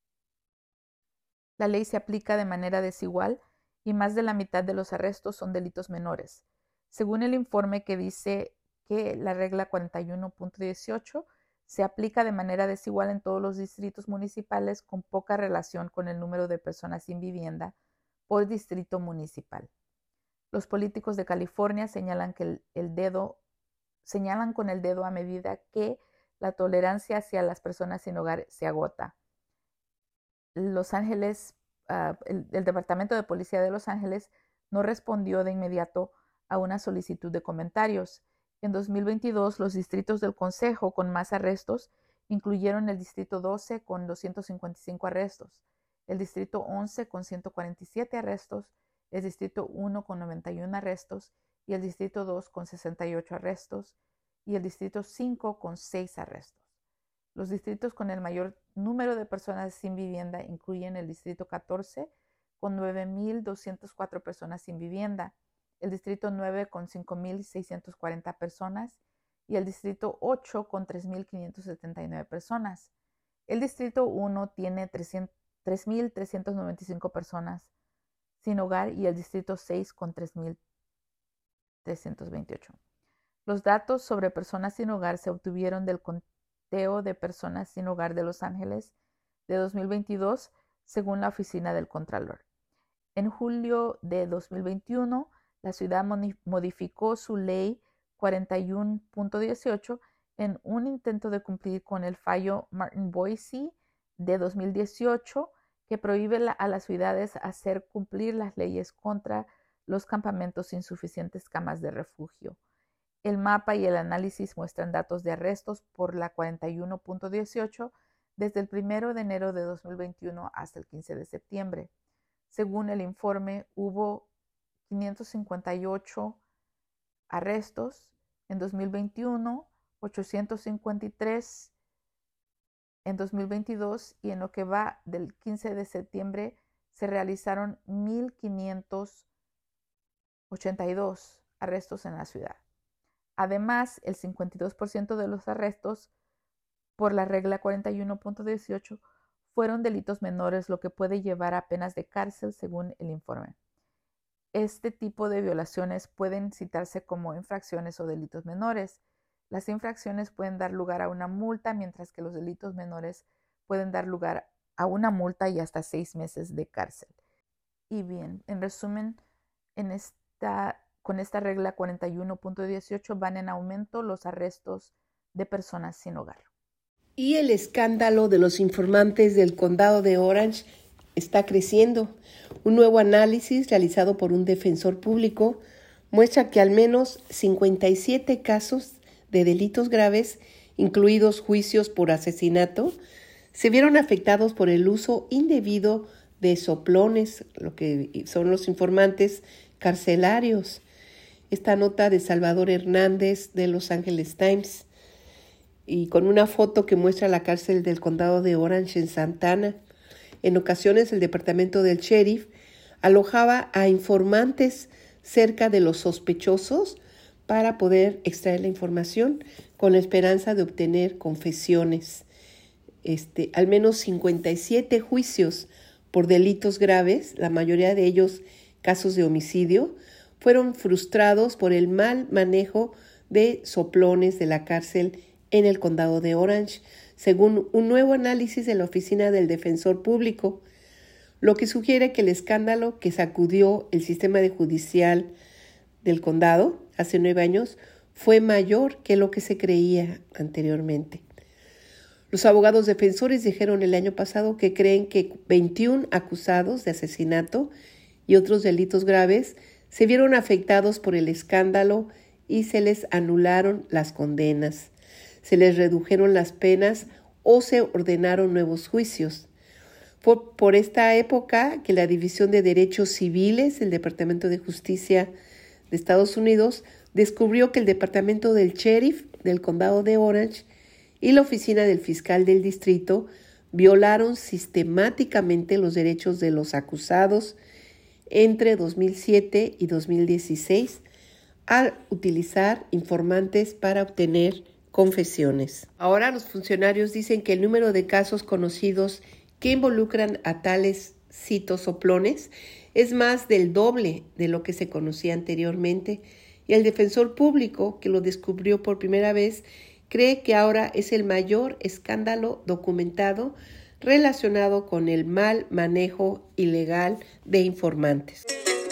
S1: La ley se aplica de manera desigual y más de la mitad de los arrestos son delitos menores. Según el informe que dice que la regla 41.18 se aplica de manera desigual en todos los distritos municipales con poca relación con el número de personas sin vivienda por distrito municipal. Los políticos de California señalan con el dedo a medida que la tolerancia hacia las personas sin hogar se agota. Los Ángeles, el Departamento de Policía de Los Ángeles no respondió de inmediato a una solicitud de comentarios. En 2022, los distritos del Consejo con más arrestos incluyeron el Distrito 12 con 255 arrestos, el Distrito 11 con 147 arrestos, el Distrito 1 con 91 arrestos y el Distrito 2 con 68 arrestos y el Distrito 5 con 6 arrestos. Los distritos con el mayor número de personas sin vivienda incluyen el Distrito 14 con 9,204 personas sin vivienda, el Distrito 9 con 5,640 personas y el Distrito 8 con 3,579 personas. El Distrito 1 tiene 3,395 personas sin hogar y el Distrito 6 con 3,328. Los datos sobre personas sin hogar se obtuvieron del conteo de personas sin hogar de Los Ángeles de 2022, según la Oficina del Contralor. En julio de 2021, la ciudad modificó su ley 41.18 en un intento de cumplir con el fallo Martin-Boise de 2018, que prohíbe a las ciudades hacer cumplir las leyes contra los campamentos sin suficientes camas de refugio. El mapa y el análisis muestran datos de arrestos por la 41.18 desde el 1 de enero de 2021 hasta el 15 de septiembre. Según el informe, hubo 558 arrestos. En 2021, 853 en 2022, y en lo que va del 15 de septiembre se realizaron 1,582 arrestos en la ciudad. Además, el 52% de los arrestos por la regla 41.18 fueron delitos menores, lo que puede llevar a penas de cárcel según el informe. Este tipo de violaciones pueden citarse como infracciones o delitos menores. Las infracciones pueden dar lugar a una multa, mientras que los delitos menores pueden dar lugar a una multa y hasta 6 meses de cárcel. Y bien, en resumen, con esta regla 41.18 van en aumento los arrestos de personas sin hogar.
S2: Y el escándalo de los informantes del condado de Orange está creciendo. Un nuevo análisis realizado por un defensor público muestra que al menos 57 casos de delitos graves, incluidos juicios por asesinato, se vieron afectados por el uso indebido de soplones, lo que son los informantes carcelarios. Esta nota de Salvador Hernández de Los Angeles Times, y con una foto que muestra la cárcel del condado de Orange en Santa Ana. En ocasiones el departamento del sheriff alojaba a informantes cerca de los sospechosos para poder extraer la información con la esperanza de obtener confesiones. Al menos 57 juicios por delitos graves, la mayoría de ellos casos de homicidio, fueron frustrados por el mal manejo de soplones de la cárcel en el condado de Orange, según un nuevo análisis de la Oficina del Defensor Público, lo que sugiere que el escándalo que sacudió el sistema judicial del condado hace 9 años fue mayor que lo que se creía anteriormente. Los abogados defensores dijeron el año pasado que creen que 21 acusados de asesinato y otros delitos graves se vieron afectados por el escándalo y se les anularon las condenas. Se les redujeron las penas o se ordenaron nuevos juicios. Fue por esta época que la División de Derechos Civiles del Departamento de Justicia de Estados Unidos descubrió que el Departamento del Sheriff del Condado de Orange y la Oficina del Fiscal del Distrito violaron sistemáticamente los derechos de los acusados entre 2007 y 2016 al utilizar informantes para obtener confesiones. Ahora los funcionarios dicen que el número de casos conocidos que involucran a tales soplones es más del doble de lo que se conocía anteriormente, y el defensor público, que lo descubrió por primera vez, cree que ahora es el mayor escándalo documentado relacionado con el mal manejo ilegal de informantes.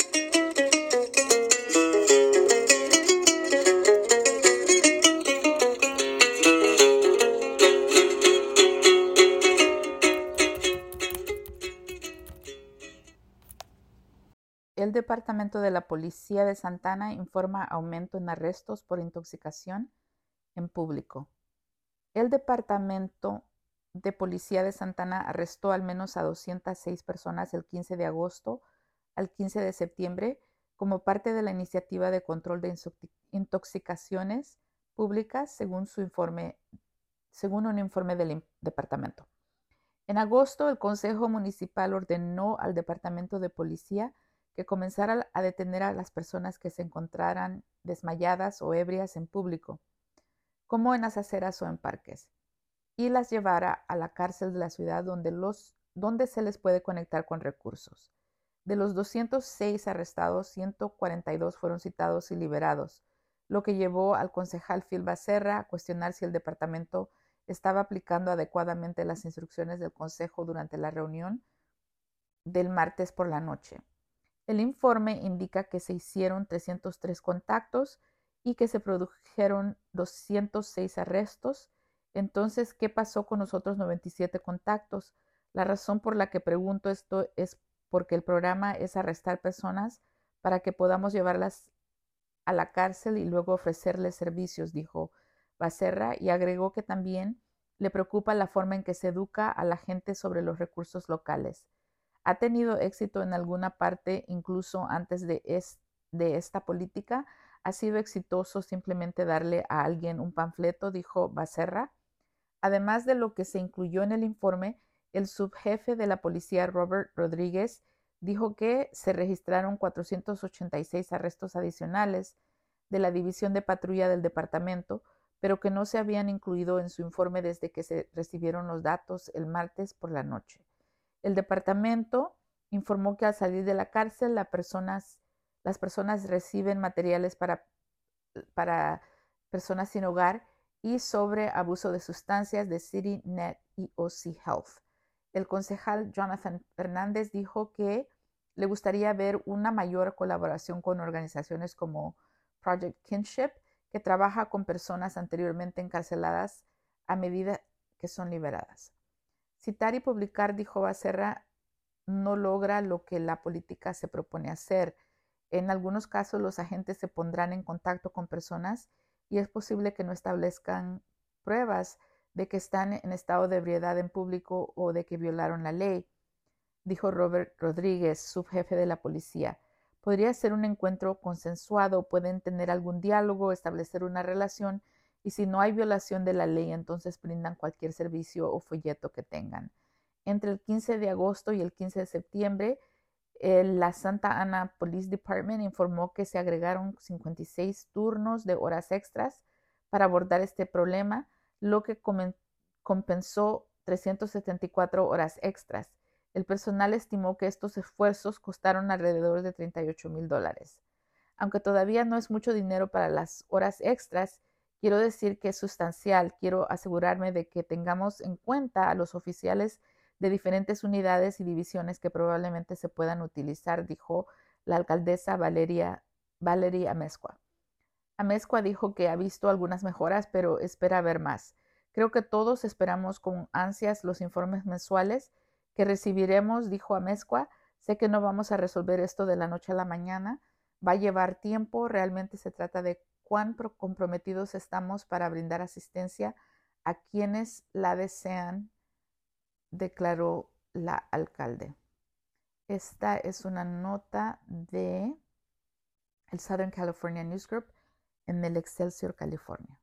S1: El Departamento de la Policía de Santa Ana informa aumento en arrestos por intoxicación en público. El Departamento de Policía de Santa Ana arrestó al menos a 206 personas el 15 de agosto al 15 de septiembre como parte de la iniciativa de control de intoxicaciones públicas, según un informe del departamento. En agosto, el Consejo Municipal ordenó al Departamento de Policía que comenzara a detener a las personas que se encontraran desmayadas o ebrias en público, como en las aceras o en parques, y las llevara a la cárcel de la ciudad donde se les puede conectar con recursos. De los 206 arrestados, 142 fueron citados y liberados, lo que llevó al concejal Phil Becerra a cuestionar si el departamento estaba aplicando adecuadamente las instrucciones del consejo durante la reunión del martes por la noche. El informe indica que se hicieron 303 contactos y que se produjeron 206 arrestos. Entonces, ¿qué pasó con los otros 97 contactos? La razón por la que pregunto esto es porque el programa es arrestar personas para que podamos llevarlas a la cárcel y luego ofrecerles servicios, dijo Becerra, y agregó que también le preocupa la forma en que se educa a la gente sobre los recursos locales. Ha tenido éxito en alguna parte, incluso antes de esta política. Ha sido exitoso simplemente darle a alguien un panfleto, dijo Becerra. Además de lo que se incluyó en el informe, el subjefe de la policía, Robert Rodríguez, dijo que se registraron 486 arrestos adicionales de la División de Patrulla del Departamento, pero que no se habían incluido en su informe desde que se recibieron los datos el martes por la noche. El departamento informó que al salir de la cárcel las personas reciben materiales para personas sin hogar y sobre abuso de sustancias de CityNet y OC Health. El concejal Jonathan Fernández dijo que le gustaría ver una mayor colaboración con organizaciones como Project Kinship, que trabaja con personas anteriormente encarceladas a medida que son liberadas. Citar y publicar, dijo Becerra, no logra lo que la política se propone hacer. En algunos casos, los agentes se pondrán en contacto con personas y es posible que no establezcan pruebas de que están en estado de ebriedad en público o de que violaron la ley, dijo Robert Rodríguez, subjefe de la policía. Podría ser un encuentro consensuado, pueden tener algún diálogo, establecer una relación y si no hay violación de la ley, entonces brindan cualquier servicio o folleto que tengan. Entre el 15 de agosto y el 15 de septiembre, la Santa Ana Police Department informó que se agregaron 56 turnos de horas extras para abordar este problema, lo que compensó 374 horas extras. El personal estimó que estos esfuerzos costaron alrededor de $38,000. Aunque todavía no es mucho dinero para las horas extras, quiero decir que es sustancial. Quiero asegurarme de que tengamos en cuenta a los oficiales de diferentes unidades y divisiones que probablemente se puedan utilizar, dijo la alcaldesa Valerie Amezcua. Amezcua dijo que ha visto algunas mejoras, pero espera ver más. Creo que todos esperamos con ansias los informes mensuales que recibiremos, dijo Amezcua. Sé que no vamos a resolver esto de la noche a la mañana. Va a llevar tiempo. Realmente se trata de cuán comprometidos estamos para brindar asistencia a quienes la desean, declaró la alcalde. Esta es una nota de el Southern California News Group en el Excelsior, California.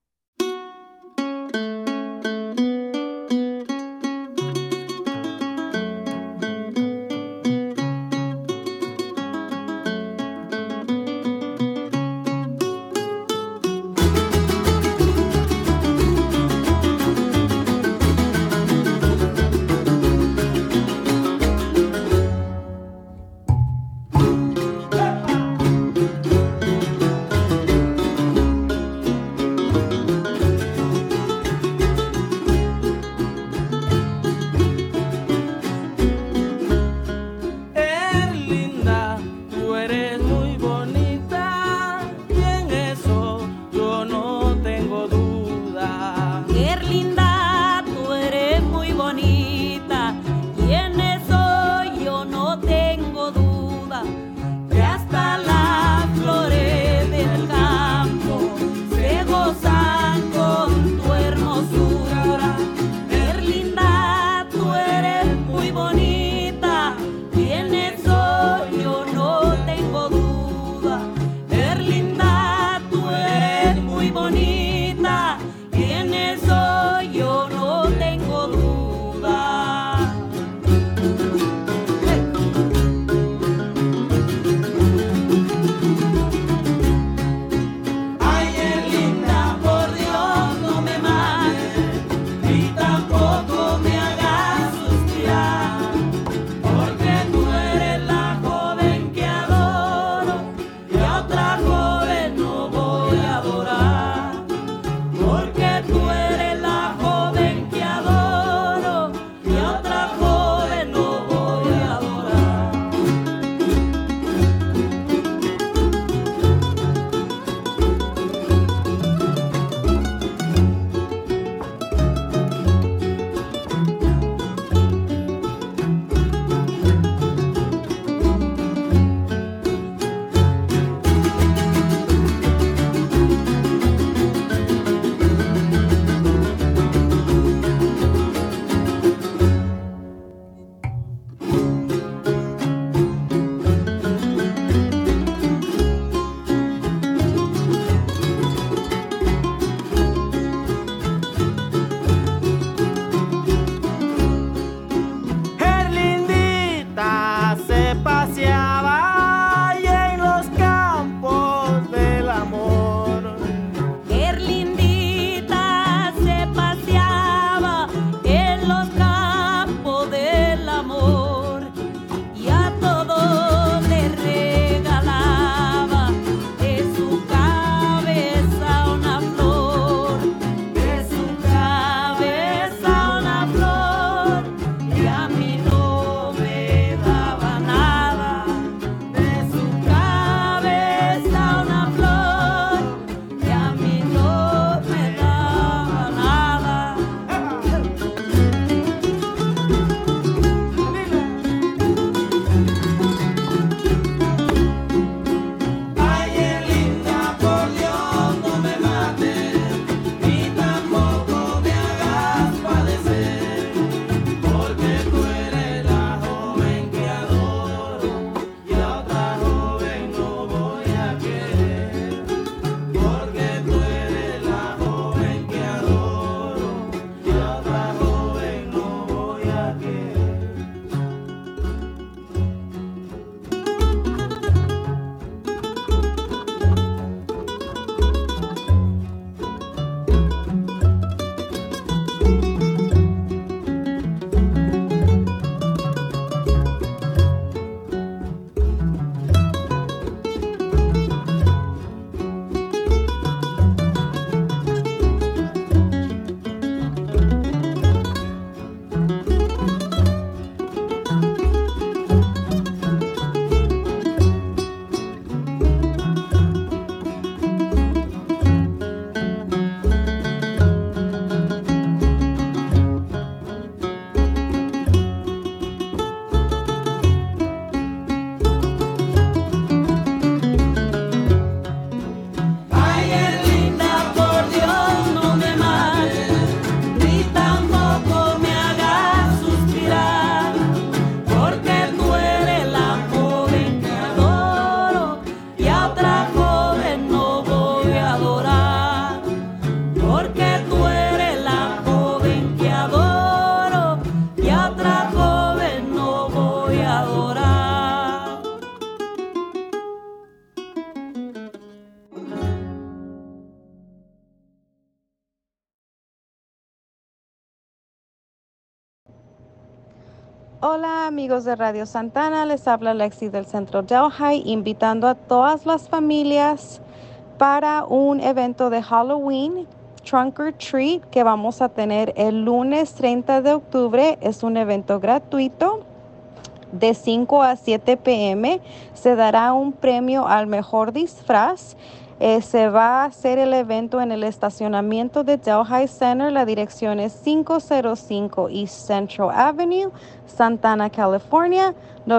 S8: Hola amigos de Radio Santana, les habla Lexi del Centro Delhi, invitando a todas las familias para un evento de Halloween, Trunk or Treat, que vamos a tener el lunes 30 de octubre. Es un evento gratuito de 5 a 7 p.m. Se dará un premio al mejor disfraz. Se va a hacer el evento en el estacionamiento de Delhi Center. La dirección es 505 East Central Avenue, Santana, California,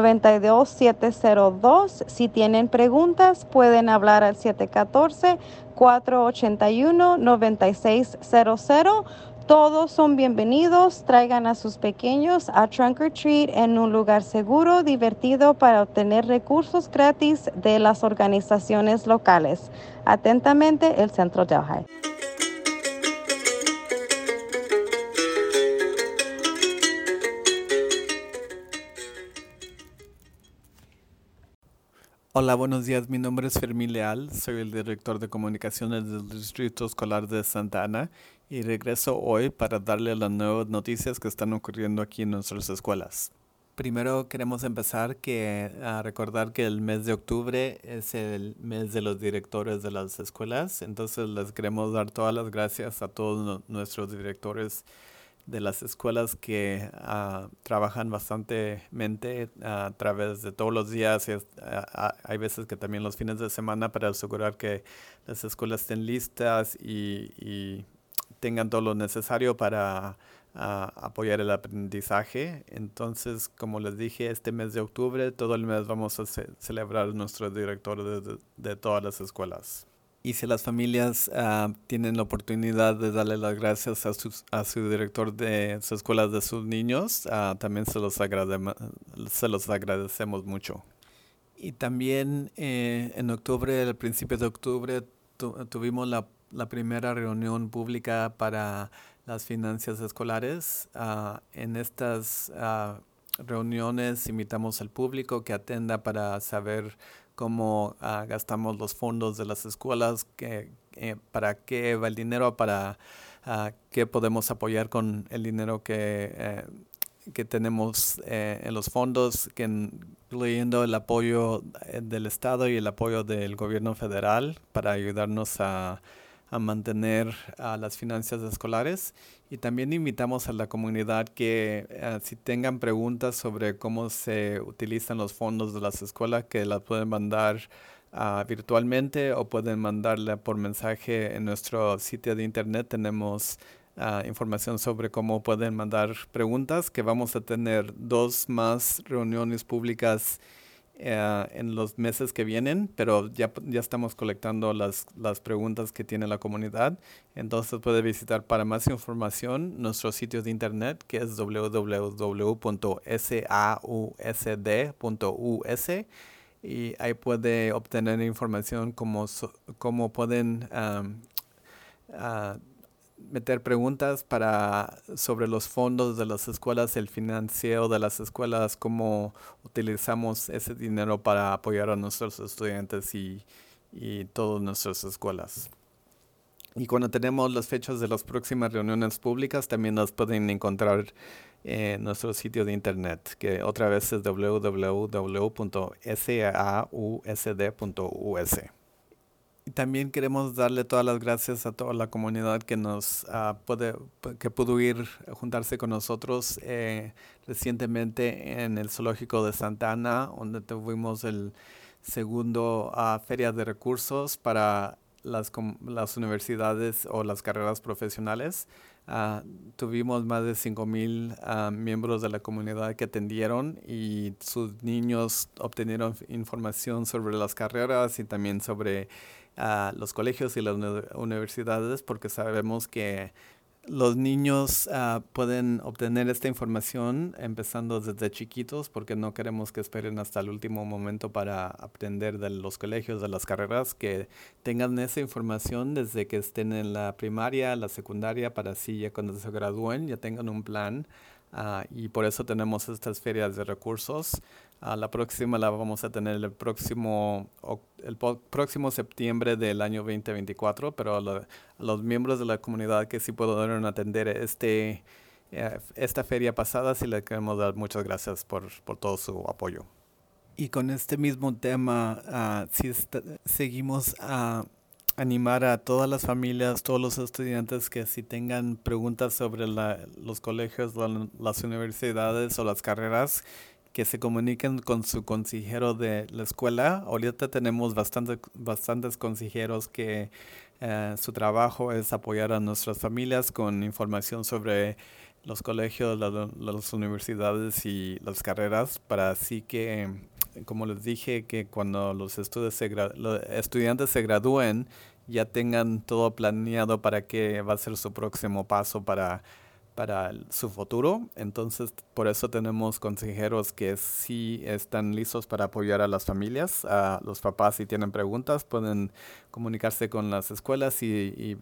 S8: 92702. Si tienen preguntas, pueden hablar al 714-481-9600. Todos son bienvenidos. Traigan a sus pequeños a Trunk or Treat en un lugar seguro, divertido, para obtener recursos gratis de las organizaciones locales. Atentamente, el Centro Delhi.
S9: Hola, buenos días. Mi nombre es Fermín Leal. Soy el director de comunicaciones del Distrito Escolar de Santa Ana y regreso hoy para darle las nuevas noticias que están ocurriendo aquí en nuestras escuelas. Primero queremos empezar a recordar que el mes de octubre es el mes de los directores de las escuelas. Entonces les queremos dar todas las gracias a todos nuestros directores de las escuelas que trabajan bastantemente a través de todos los días. Hay veces que también los fines de semana para asegurar que las escuelas estén listas y tengan todo lo necesario para apoyar el aprendizaje. Entonces, como les dije, este mes de octubre, todo el mes vamos a celebrar nuestros directores de todas las escuelas. Y si las familias tienen la oportunidad de darle las gracias a su director de su escuela de sus niños, también se los agradecemos mucho. Y también en octubre, al principio de octubre, tuvimos la primera reunión pública para las finanzas escolares. En estas reuniones invitamos al público que atenda para saber cómo gastamos los fondos de las escuelas, para qué va el dinero, para qué podemos apoyar con el dinero que tenemos en los fondos, incluyendo el apoyo del Estado y el apoyo del gobierno federal para ayudarnos a mantener las finanzas escolares. Y también invitamos a la comunidad que si tengan preguntas sobre cómo se utilizan los fondos de las escuelas, que las pueden mandar virtualmente o pueden mandarla por mensaje en nuestro sitio de internet. Tenemos información sobre cómo pueden mandar preguntas, que vamos a tener 2 más reuniones públicas en los meses que vienen, pero ya estamos colectando las preguntas que tiene la comunidad. Entonces puede visitar para más información nuestro sitio de internet, que es www.sausd.us, y ahí puede obtener información cómo pueden meter preguntas sobre los fondos de las escuelas, el financiero de las escuelas, cómo utilizamos ese dinero para apoyar a nuestros estudiantes y todas nuestras escuelas. Y cuando tenemos las fechas de las próximas reuniones públicas, también las pueden encontrar en nuestro sitio de internet, que otra vez es www.sausd.us. Y también queremos darle todas las gracias a toda la comunidad que que pudo juntarse con nosotros recientemente en el Zoológico de Santa Ana, donde tuvimos el segundo Feria de Recursos para las universidades o las carreras profesionales. Tuvimos más de 5,000 miembros de la comunidad que atendieron, y sus niños obtenieron información sobre las carreras y también sobre los colegios y las universidades, porque sabemos que los niños pueden obtener esta información empezando desde chiquitos, porque no queremos que esperen hasta el último momento para aprender de los colegios, de las carreras, que tengan esa información desde que estén en la primaria, la secundaria, para así ya cuando se gradúen ya tengan un plan. Y por eso tenemos estas ferias de recursos. La próxima la vamos a tener el próximo septiembre del año 2024, pero a los miembros de la comunidad que sí pudieron atender esta feria pasada. Sí le queremos dar muchas gracias por todo su apoyo. Y con este mismo tema, seguimos a animar a todas las familias, todos los estudiantes que si tengan preguntas sobre los colegios, las universidades o las carreras, que se comuniquen con su consejero de la escuela. Ahorita tenemos bastantes consejeros que su trabajo es apoyar a nuestras familias con información sobre los colegios, las universidades y las carreras, para así que, como les dije, que cuando los estudiantes se gradúen ya tengan todo planeado para qué va a ser su próximo paso para su futuro. Entonces, por eso tenemos consejeros que sí están listos para apoyar a las familias. A los papás, si tienen preguntas, pueden comunicarse con las escuelas y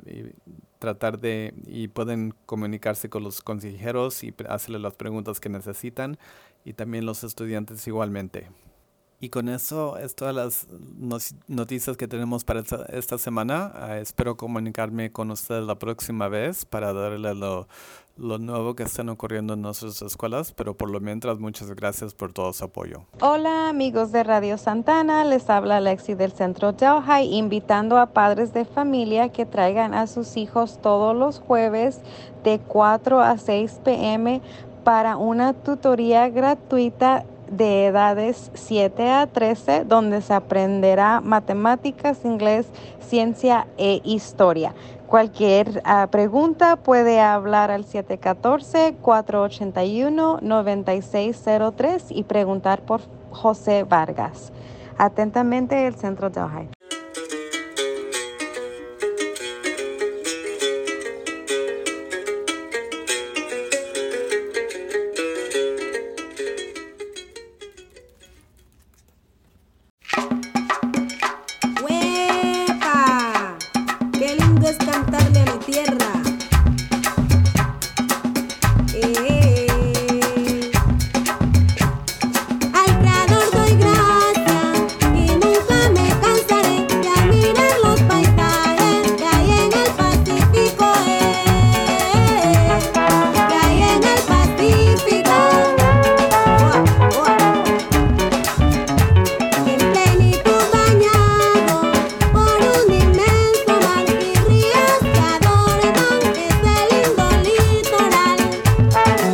S9: pueden comunicarse con los consejeros y hacerle las preguntas que necesitan, y también los estudiantes igualmente. Y con eso es todas las noticias que tenemos para esta semana. Espero comunicarme con ustedes la próxima vez para darle lo nuevo que están ocurriendo en nuestras escuelas, pero por lo mientras, muchas gracias por todo su apoyo.
S8: Hola amigos de Radio Santana, les habla Lexi del Centro Delhi, invitando a padres de familia que traigan a sus hijos todos los jueves de 4 a 6 p.m. para una tutoría gratuita de edades 7 a 13, donde se aprenderá matemáticas, inglés, ciencia e historia. Cualquier pregunta puede hablar al 714-481-9603 y preguntar por José Vargas. Atentamente, el Centro Delhi.
S10: ¡Huepa! ¡Qué lindo es cantarle a mi tierra! Al Creador doy gracias y nunca me cansaré de admirar los paisajes que hay en el Pacífico, que hay en el Pacífico. En plenitud bañado por un inmenso mar y ríos que adornan ese lindo litoral.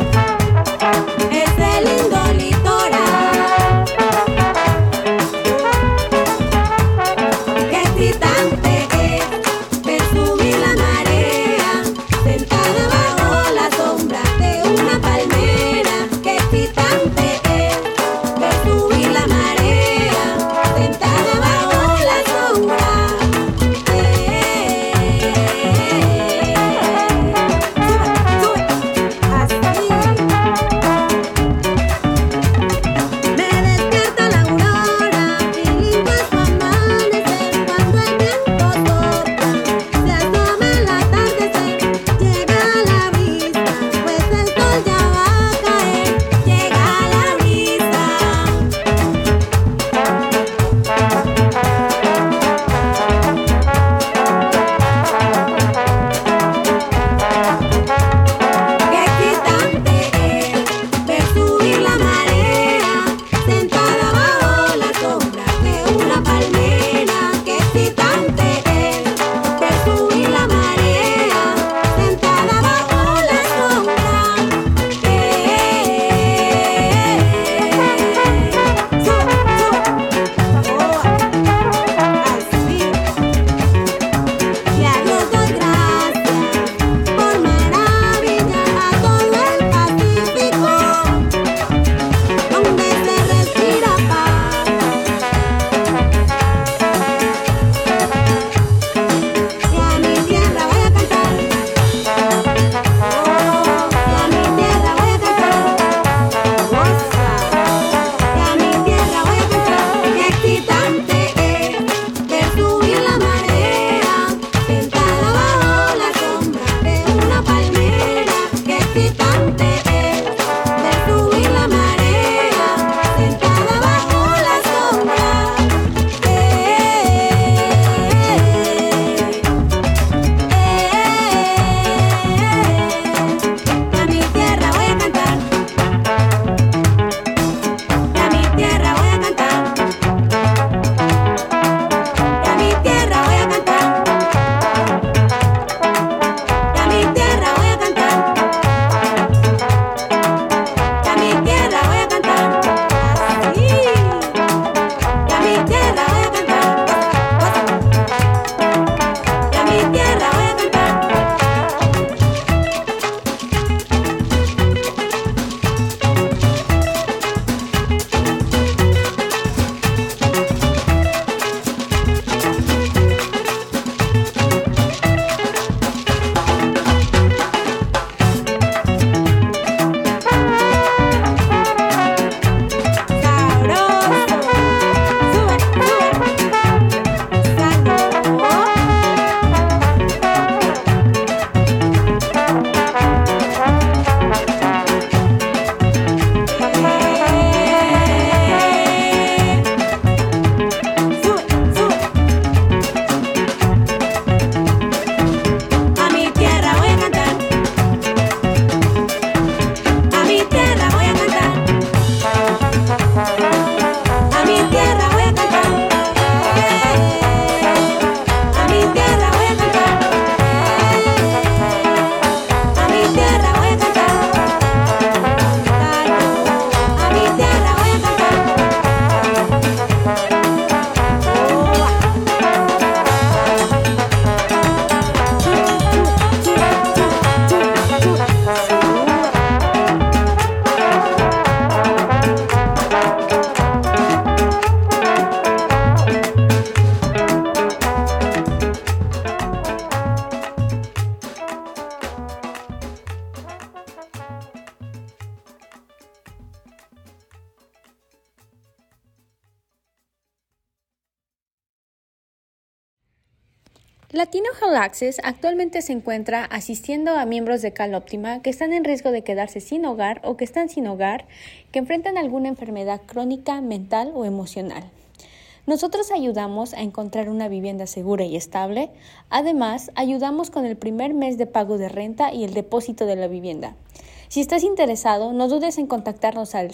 S11: Latino Health Access actualmente se encuentra asistiendo a miembros de CalOptima que están en riesgo de quedarse sin hogar o que están sin hogar, que enfrentan alguna enfermedad crónica, mental o emocional. Nosotros ayudamos a encontrar una vivienda segura y estable. Además, ayudamos con el primer mes de pago de renta y el depósito de la vivienda. Si estás interesado, no dudes en contactarnos al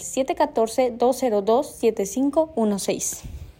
S11: 714-202-7516.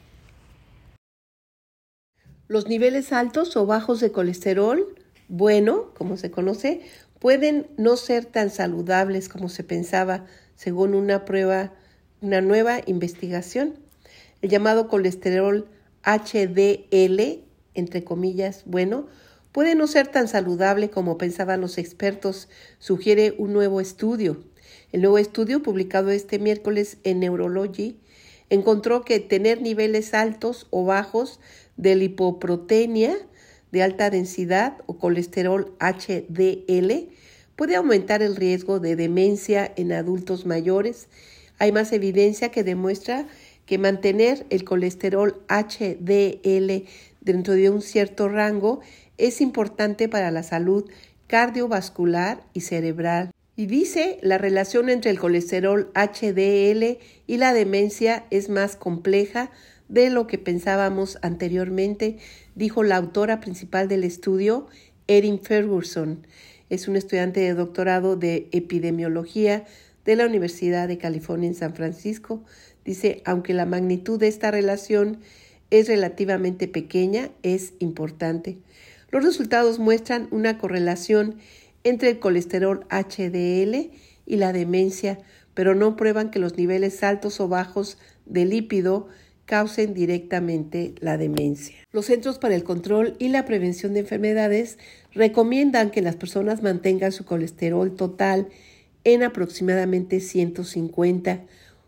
S2: Los niveles altos o bajos de colesterol bueno, como se conoce, pueden no ser tan saludables como se pensaba, según una nueva investigación. El llamado colesterol HDL, entre comillas, bueno, puede no ser tan saludable como pensaban los expertos, sugiere un nuevo estudio. El nuevo estudio, publicado este miércoles en Neurology, encontró que tener niveles altos o bajos de lipoproteinia de alta densidad o colesterol HDL puede aumentar el riesgo de demencia en adultos mayores. Hay más evidencia que demuestra que mantener el colesterol HDL dentro de un cierto rango es importante para la salud cardiovascular y cerebral. Y dice, la relación entre el colesterol HDL y la demencia es más compleja de lo que pensábamos anteriormente, dijo la autora principal del estudio, Erin Ferguson. Es un estudiante de doctorado de epidemiología de la Universidad de California en San Francisco. Dice, aunque la magnitud de esta relación es relativamente pequeña, es importante. Los resultados muestran una correlación entre el colesterol HDL y la demencia, pero no prueban que los niveles altos o bajos de lípido causen directamente la demencia. Los Centros para el Control y la Prevención de Enfermedades recomiendan que las personas mantengan su colesterol total en aproximadamente 150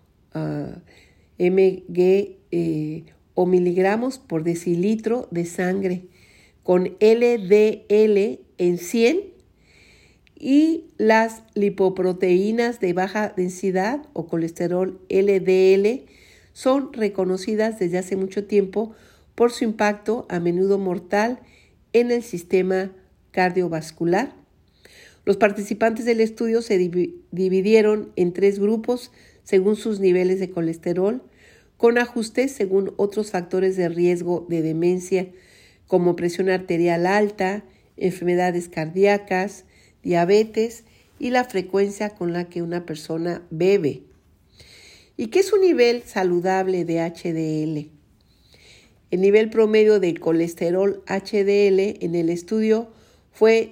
S2: mg o miligramos por decilitro de sangre, con LDL en 100 y las lipoproteínas de baja densidad o colesterol LDL son reconocidas desde hace mucho tiempo por su impacto a menudo mortal en el sistema cardiovascular. Los participantes del estudio se dividieron en 3 grupos según sus niveles de colesterol, con ajustes según otros factores de riesgo de demencia, como presión arterial alta, enfermedades cardíacas, diabetes y la frecuencia con la que una persona bebe. ¿Y qué es un nivel saludable de HDL? El nivel promedio de colesterol HDL en el estudio fue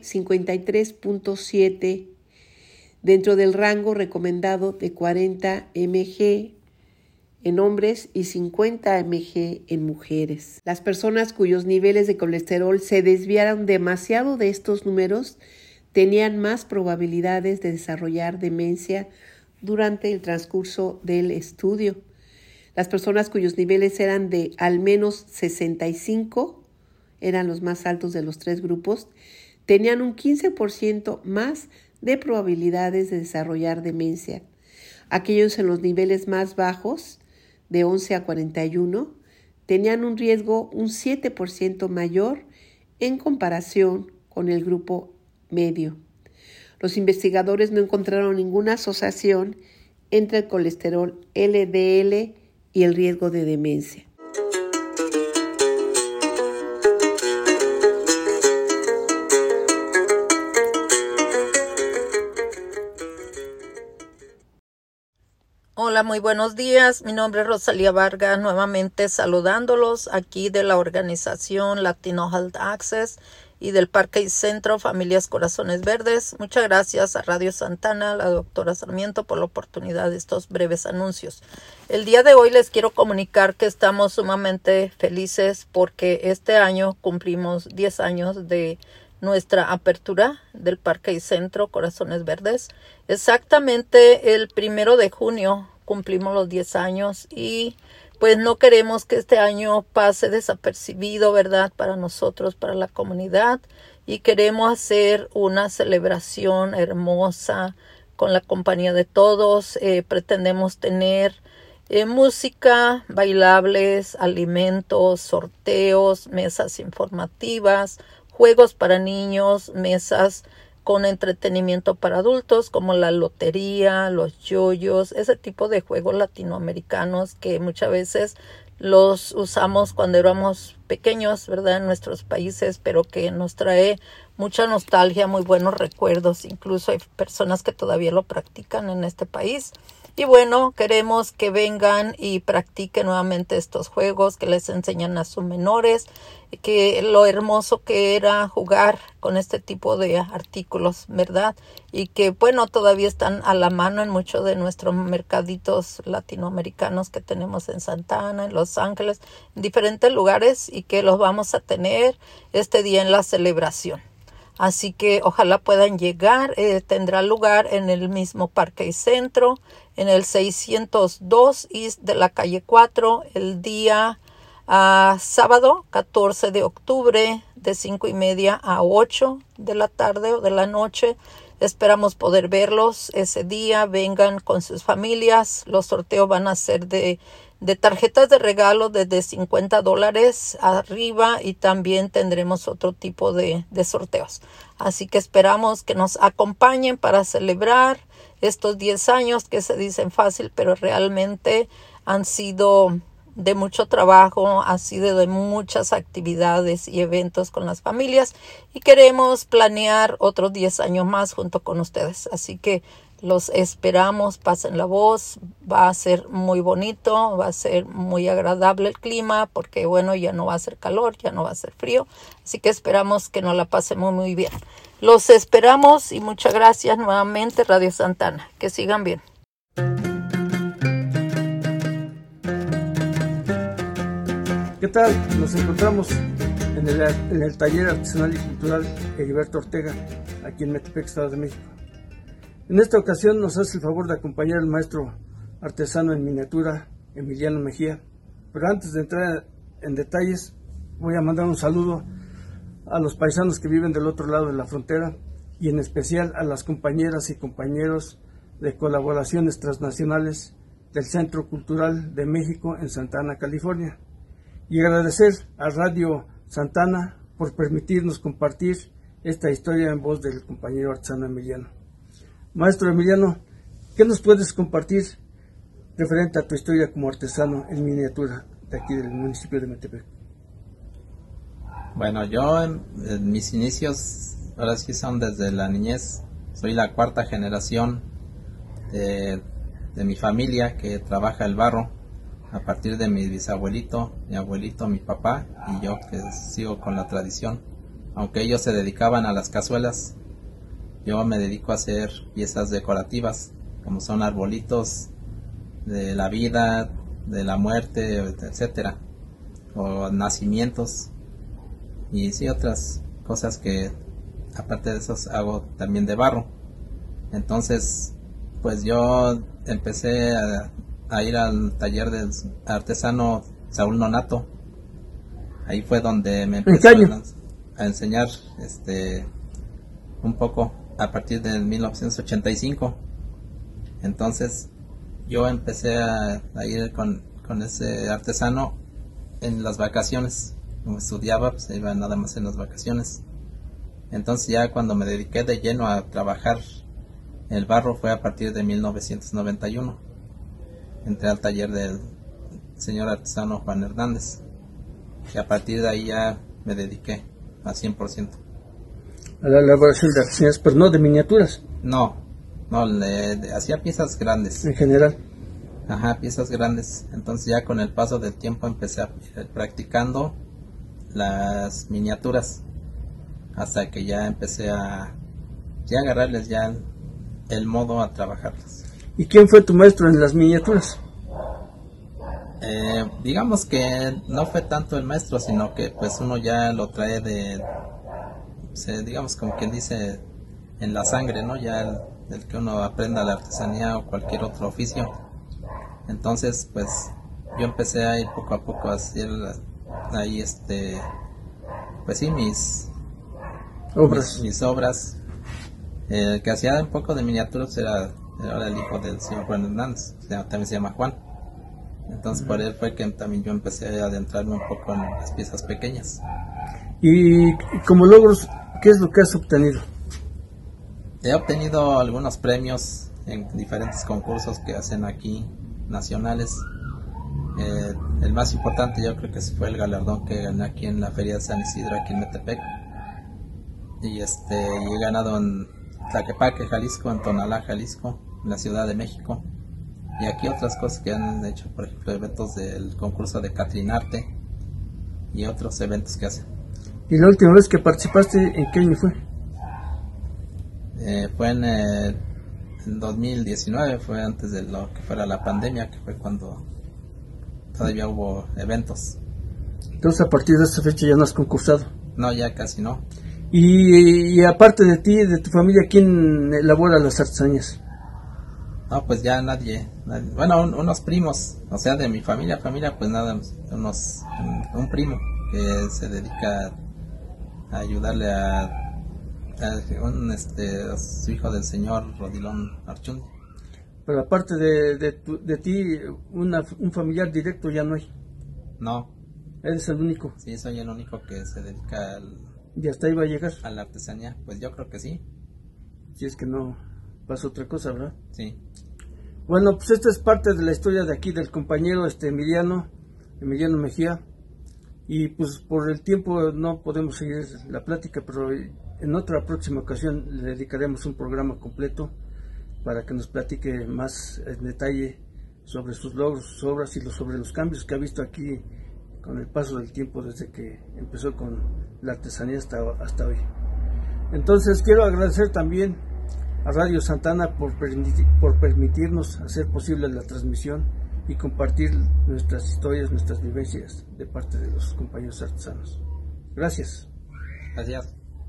S2: 53.7 dentro del rango recomendado de 40 mg en hombres y 50 mg en mujeres. Las personas cuyos niveles de colesterol se desviaron demasiado de estos números tenían más probabilidades de desarrollar demencia durante el transcurso del estudio. Las personas cuyos niveles eran de al menos 65, eran los más altos de los 3 grupos, tenían un 15% más de probabilidades de desarrollar demencia. Aquellos en los niveles más bajos, de 11 a 41, tenían un riesgo un 7% mayor en comparación con el grupo medio. Los investigadores no encontraron ninguna asociación entre el colesterol LDL y el riesgo de demencia.
S1: Hola, muy buenos días. Mi nombre es Rosalía Vargas, nuevamente saludándolos aquí de la organización Latino Health Access y del Parque y Centro Familias Corazones Verdes. Muchas gracias a Radio Santana, a la doctora Sarmiento, por la oportunidad de estos breves anuncios. El día de hoy les quiero comunicar que estamos sumamente felices porque este año cumplimos 10 años de nuestra apertura del Parque y Centro Corazones Verdes. Exactamente el 1 de junio cumplimos los 10 años y pues no queremos que este año pase desapercibido, ¿verdad? Para nosotros, para la comunidad, y queremos hacer una celebración hermosa con la compañía de todos. Pretendemos tener
S12: música, bailables, alimentos, sorteos, mesas informativas, juegos para niños, mesas con entretenimiento para adultos como la lotería, los yoyos, ese tipo de juegos latinoamericanos que muchas veces los usamos cuando éramos pequeños, ¿verdad? En nuestros países, pero que nos trae mucha nostalgia, muy buenos recuerdos. Incluso hay personas que todavía lo practican en este país. Y bueno, queremos que vengan y practiquen nuevamente estos juegos, que les enseñan a sus menores, que lo hermoso que era jugar con este tipo de artículos, ¿verdad? Y que bueno, todavía están a la mano en muchos de nuestros mercaditos latinoamericanos que tenemos en Santa Ana, en Los Ángeles, en diferentes lugares, y que los vamos a tener este día en la celebración. Así que ojalá puedan llegar. Tendrá lugar en el mismo Parque y Centro, en el 602 East de la calle 4, el día sábado 14 de octubre de 5:30 a 8 de la tarde o de la noche. Esperamos poder verlos ese día. Vengan con sus familias. Los sorteos van a ser de tarjetas de regalo desde $50 arriba, y también tendremos otro tipo de sorteos. Así que esperamos que nos acompañen para celebrar estos 10 años que se dicen fácil, pero realmente han sido de mucho trabajo, ha sido de muchas actividades y eventos con las familias, y queremos planear otros 10 años más junto con ustedes. Así que los esperamos, pasen la voz, va a ser muy bonito, va a ser muy agradable el clima, porque bueno, ya no va a ser calor, ya no va a ser frío, así que esperamos que nos la pasemos muy bien. Los esperamos y muchas gracias nuevamente, Radio Santa Ana. Que sigan bien.
S13: ¿Qué tal? Nos encontramos en el taller artesanal y cultural Heriberto Ortega, aquí en Metepec, Estado de México. En esta ocasión nos hace el favor de acompañar el maestro artesano en miniatura, Emiliano Mejía. Pero antes de entrar en detalles, voy a mandar un saludo a los paisanos que viven del otro lado de la frontera, y en especial a las compañeras y compañeros de colaboraciones transnacionales del Centro Cultural de México en Santa Ana, California. Y agradecer a Radio Santa Ana por permitirnos compartir esta historia en voz del compañero artesano Emiliano. Maestro Emiliano, ¿qué nos puedes compartir referente a tu historia como artesano en miniatura de aquí del municipio de Metepec?
S14: Bueno, yo en mis inicios ahora sí son desde la niñez. Soy la cuarta generación de mi familia que trabaja el barro, a partir de mi bisabuelito, mi abuelito, mi papá y yo, que sigo con la tradición. Aunque ellos se dedicaban a las cazuelas, yo me dedico a hacer piezas decorativas, como son arbolitos de la vida, de la muerte, etcétera, o nacimientos, y sí, otras cosas que aparte de esos hago también de barro. Entonces, pues yo empecé a ir al taller del artesano Saúl Nonato. Ahí fue donde me empezó a enseñar un poco a partir de 1985. Entonces yo empecé a ir con ese artesano en las vacaciones. Como estudiaba, pues iba nada más en las vacaciones. Entonces ya cuando me dediqué de lleno a trabajar el barro fue a partir de 1991. Entré al taller del señor artesano Juan Hernández, y a partir de ahí ya me dediqué a 100%.
S13: A la elaboración de artesanías, pero no de miniaturas.
S14: No, hacía piezas grandes.
S13: En general.
S14: Ajá, piezas grandes. Entonces ya con el paso del tiempo empecé a ir practicando las miniaturas, hasta que ya empecé a agarrarles ya el modo a trabajarlas.
S13: ¿Y quién fue tu maestro en las miniaturas?
S14: Digamos que no fue tanto el maestro, sino que pues uno ya lo trae digamos como quien dice, en la sangre, ¿no? Ya el que uno aprenda la artesanía o cualquier otro oficio. Entonces pues yo empecé ahí poco a poco a hacer ahí pues sí, mis obras. El que hacía un poco de miniaturas era el hijo del señor Juan Hernández, también se llama Juan. Entonces por él fue que también yo empecé a adentrarme un poco en las piezas pequeñas.
S13: Y como logros, ¿qué es lo que has obtenido?
S14: He obtenido algunos premios en diferentes concursos que hacen aquí, nacionales. El más importante yo creo que fue el galardón que gané aquí en la Feria de San Isidro, aquí en Metepec. Y he ganado en Tlaquepaque, Jalisco, en Tonalá, Jalisco, en la Ciudad de México. Y aquí otras cosas que han hecho, por ejemplo, eventos del concurso de Catrinarte y otros eventos que hacen.
S13: ¿Y la última vez que participaste, en qué año fue?
S14: Fue en 2019, fue antes de lo que fuera la pandemia, que fue cuando todavía hubo eventos.
S13: Entonces a partir de esa fecha ya no has concursado.
S14: No, ya casi no.
S13: Y aparte de ti, de tu familia, ¿quién elabora las artesanías?
S14: No, pues ya nadie. Bueno, unos primos, o sea, de mi familia, pues nada, un primo que se dedica a ayudarle a su hijo del señor Rodilón Archundi.
S13: Pero aparte de ti, un familiar directo ya no hay.
S14: No.
S13: ¿Eres el único?
S14: Sí, soy el único que se dedica
S13: ¿Y hasta ahí va a llegar?
S14: a la artesanía. Pues yo creo que sí.
S13: Si es que no pasa otra cosa, ¿verdad?
S14: Sí.
S13: Bueno, pues esta es parte de la historia de aquí del compañero Emiliano Mejía. Y pues por el tiempo no podemos seguir la plática, pero en otra próxima ocasión le dedicaremos un programa completo para que nos platique más en detalle sobre sus logros, sus obras y sobre los cambios que ha visto aquí con el paso del tiempo desde que empezó con la artesanía hasta hoy. Entonces quiero agradecer también a Radio Santana por permitirnos hacer posible la transmisión y compartir nuestras historias, nuestras vivencias de parte de los compañeros artesanos. Gracias.
S14: Gracias.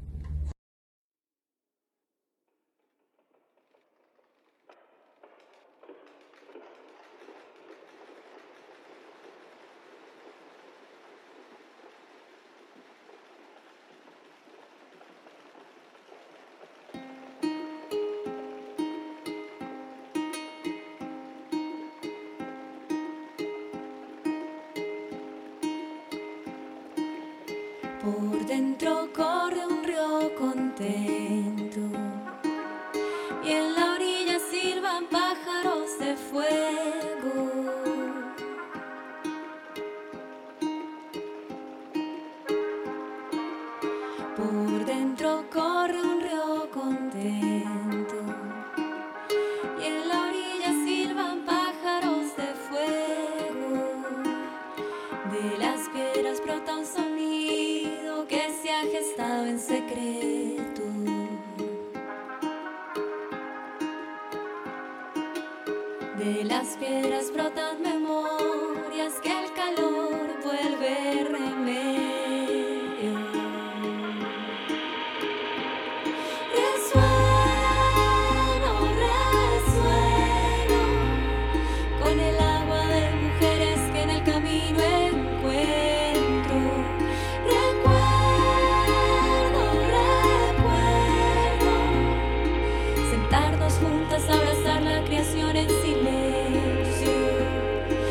S5: Por dentro corre un río contento y en la orilla silban pájaros de fuego. Por dentro corre un río contento y en la orilla silban pájaros de fuego. De las piedras brota un sonido que se ha gestado en secreto. De las piedras brotan memorias que el calor vuelve remedio. Resueno con el agua de mujeres que en el camino encuentro. Recuerdo sentarnos juntas a abrazar la creación en silencio.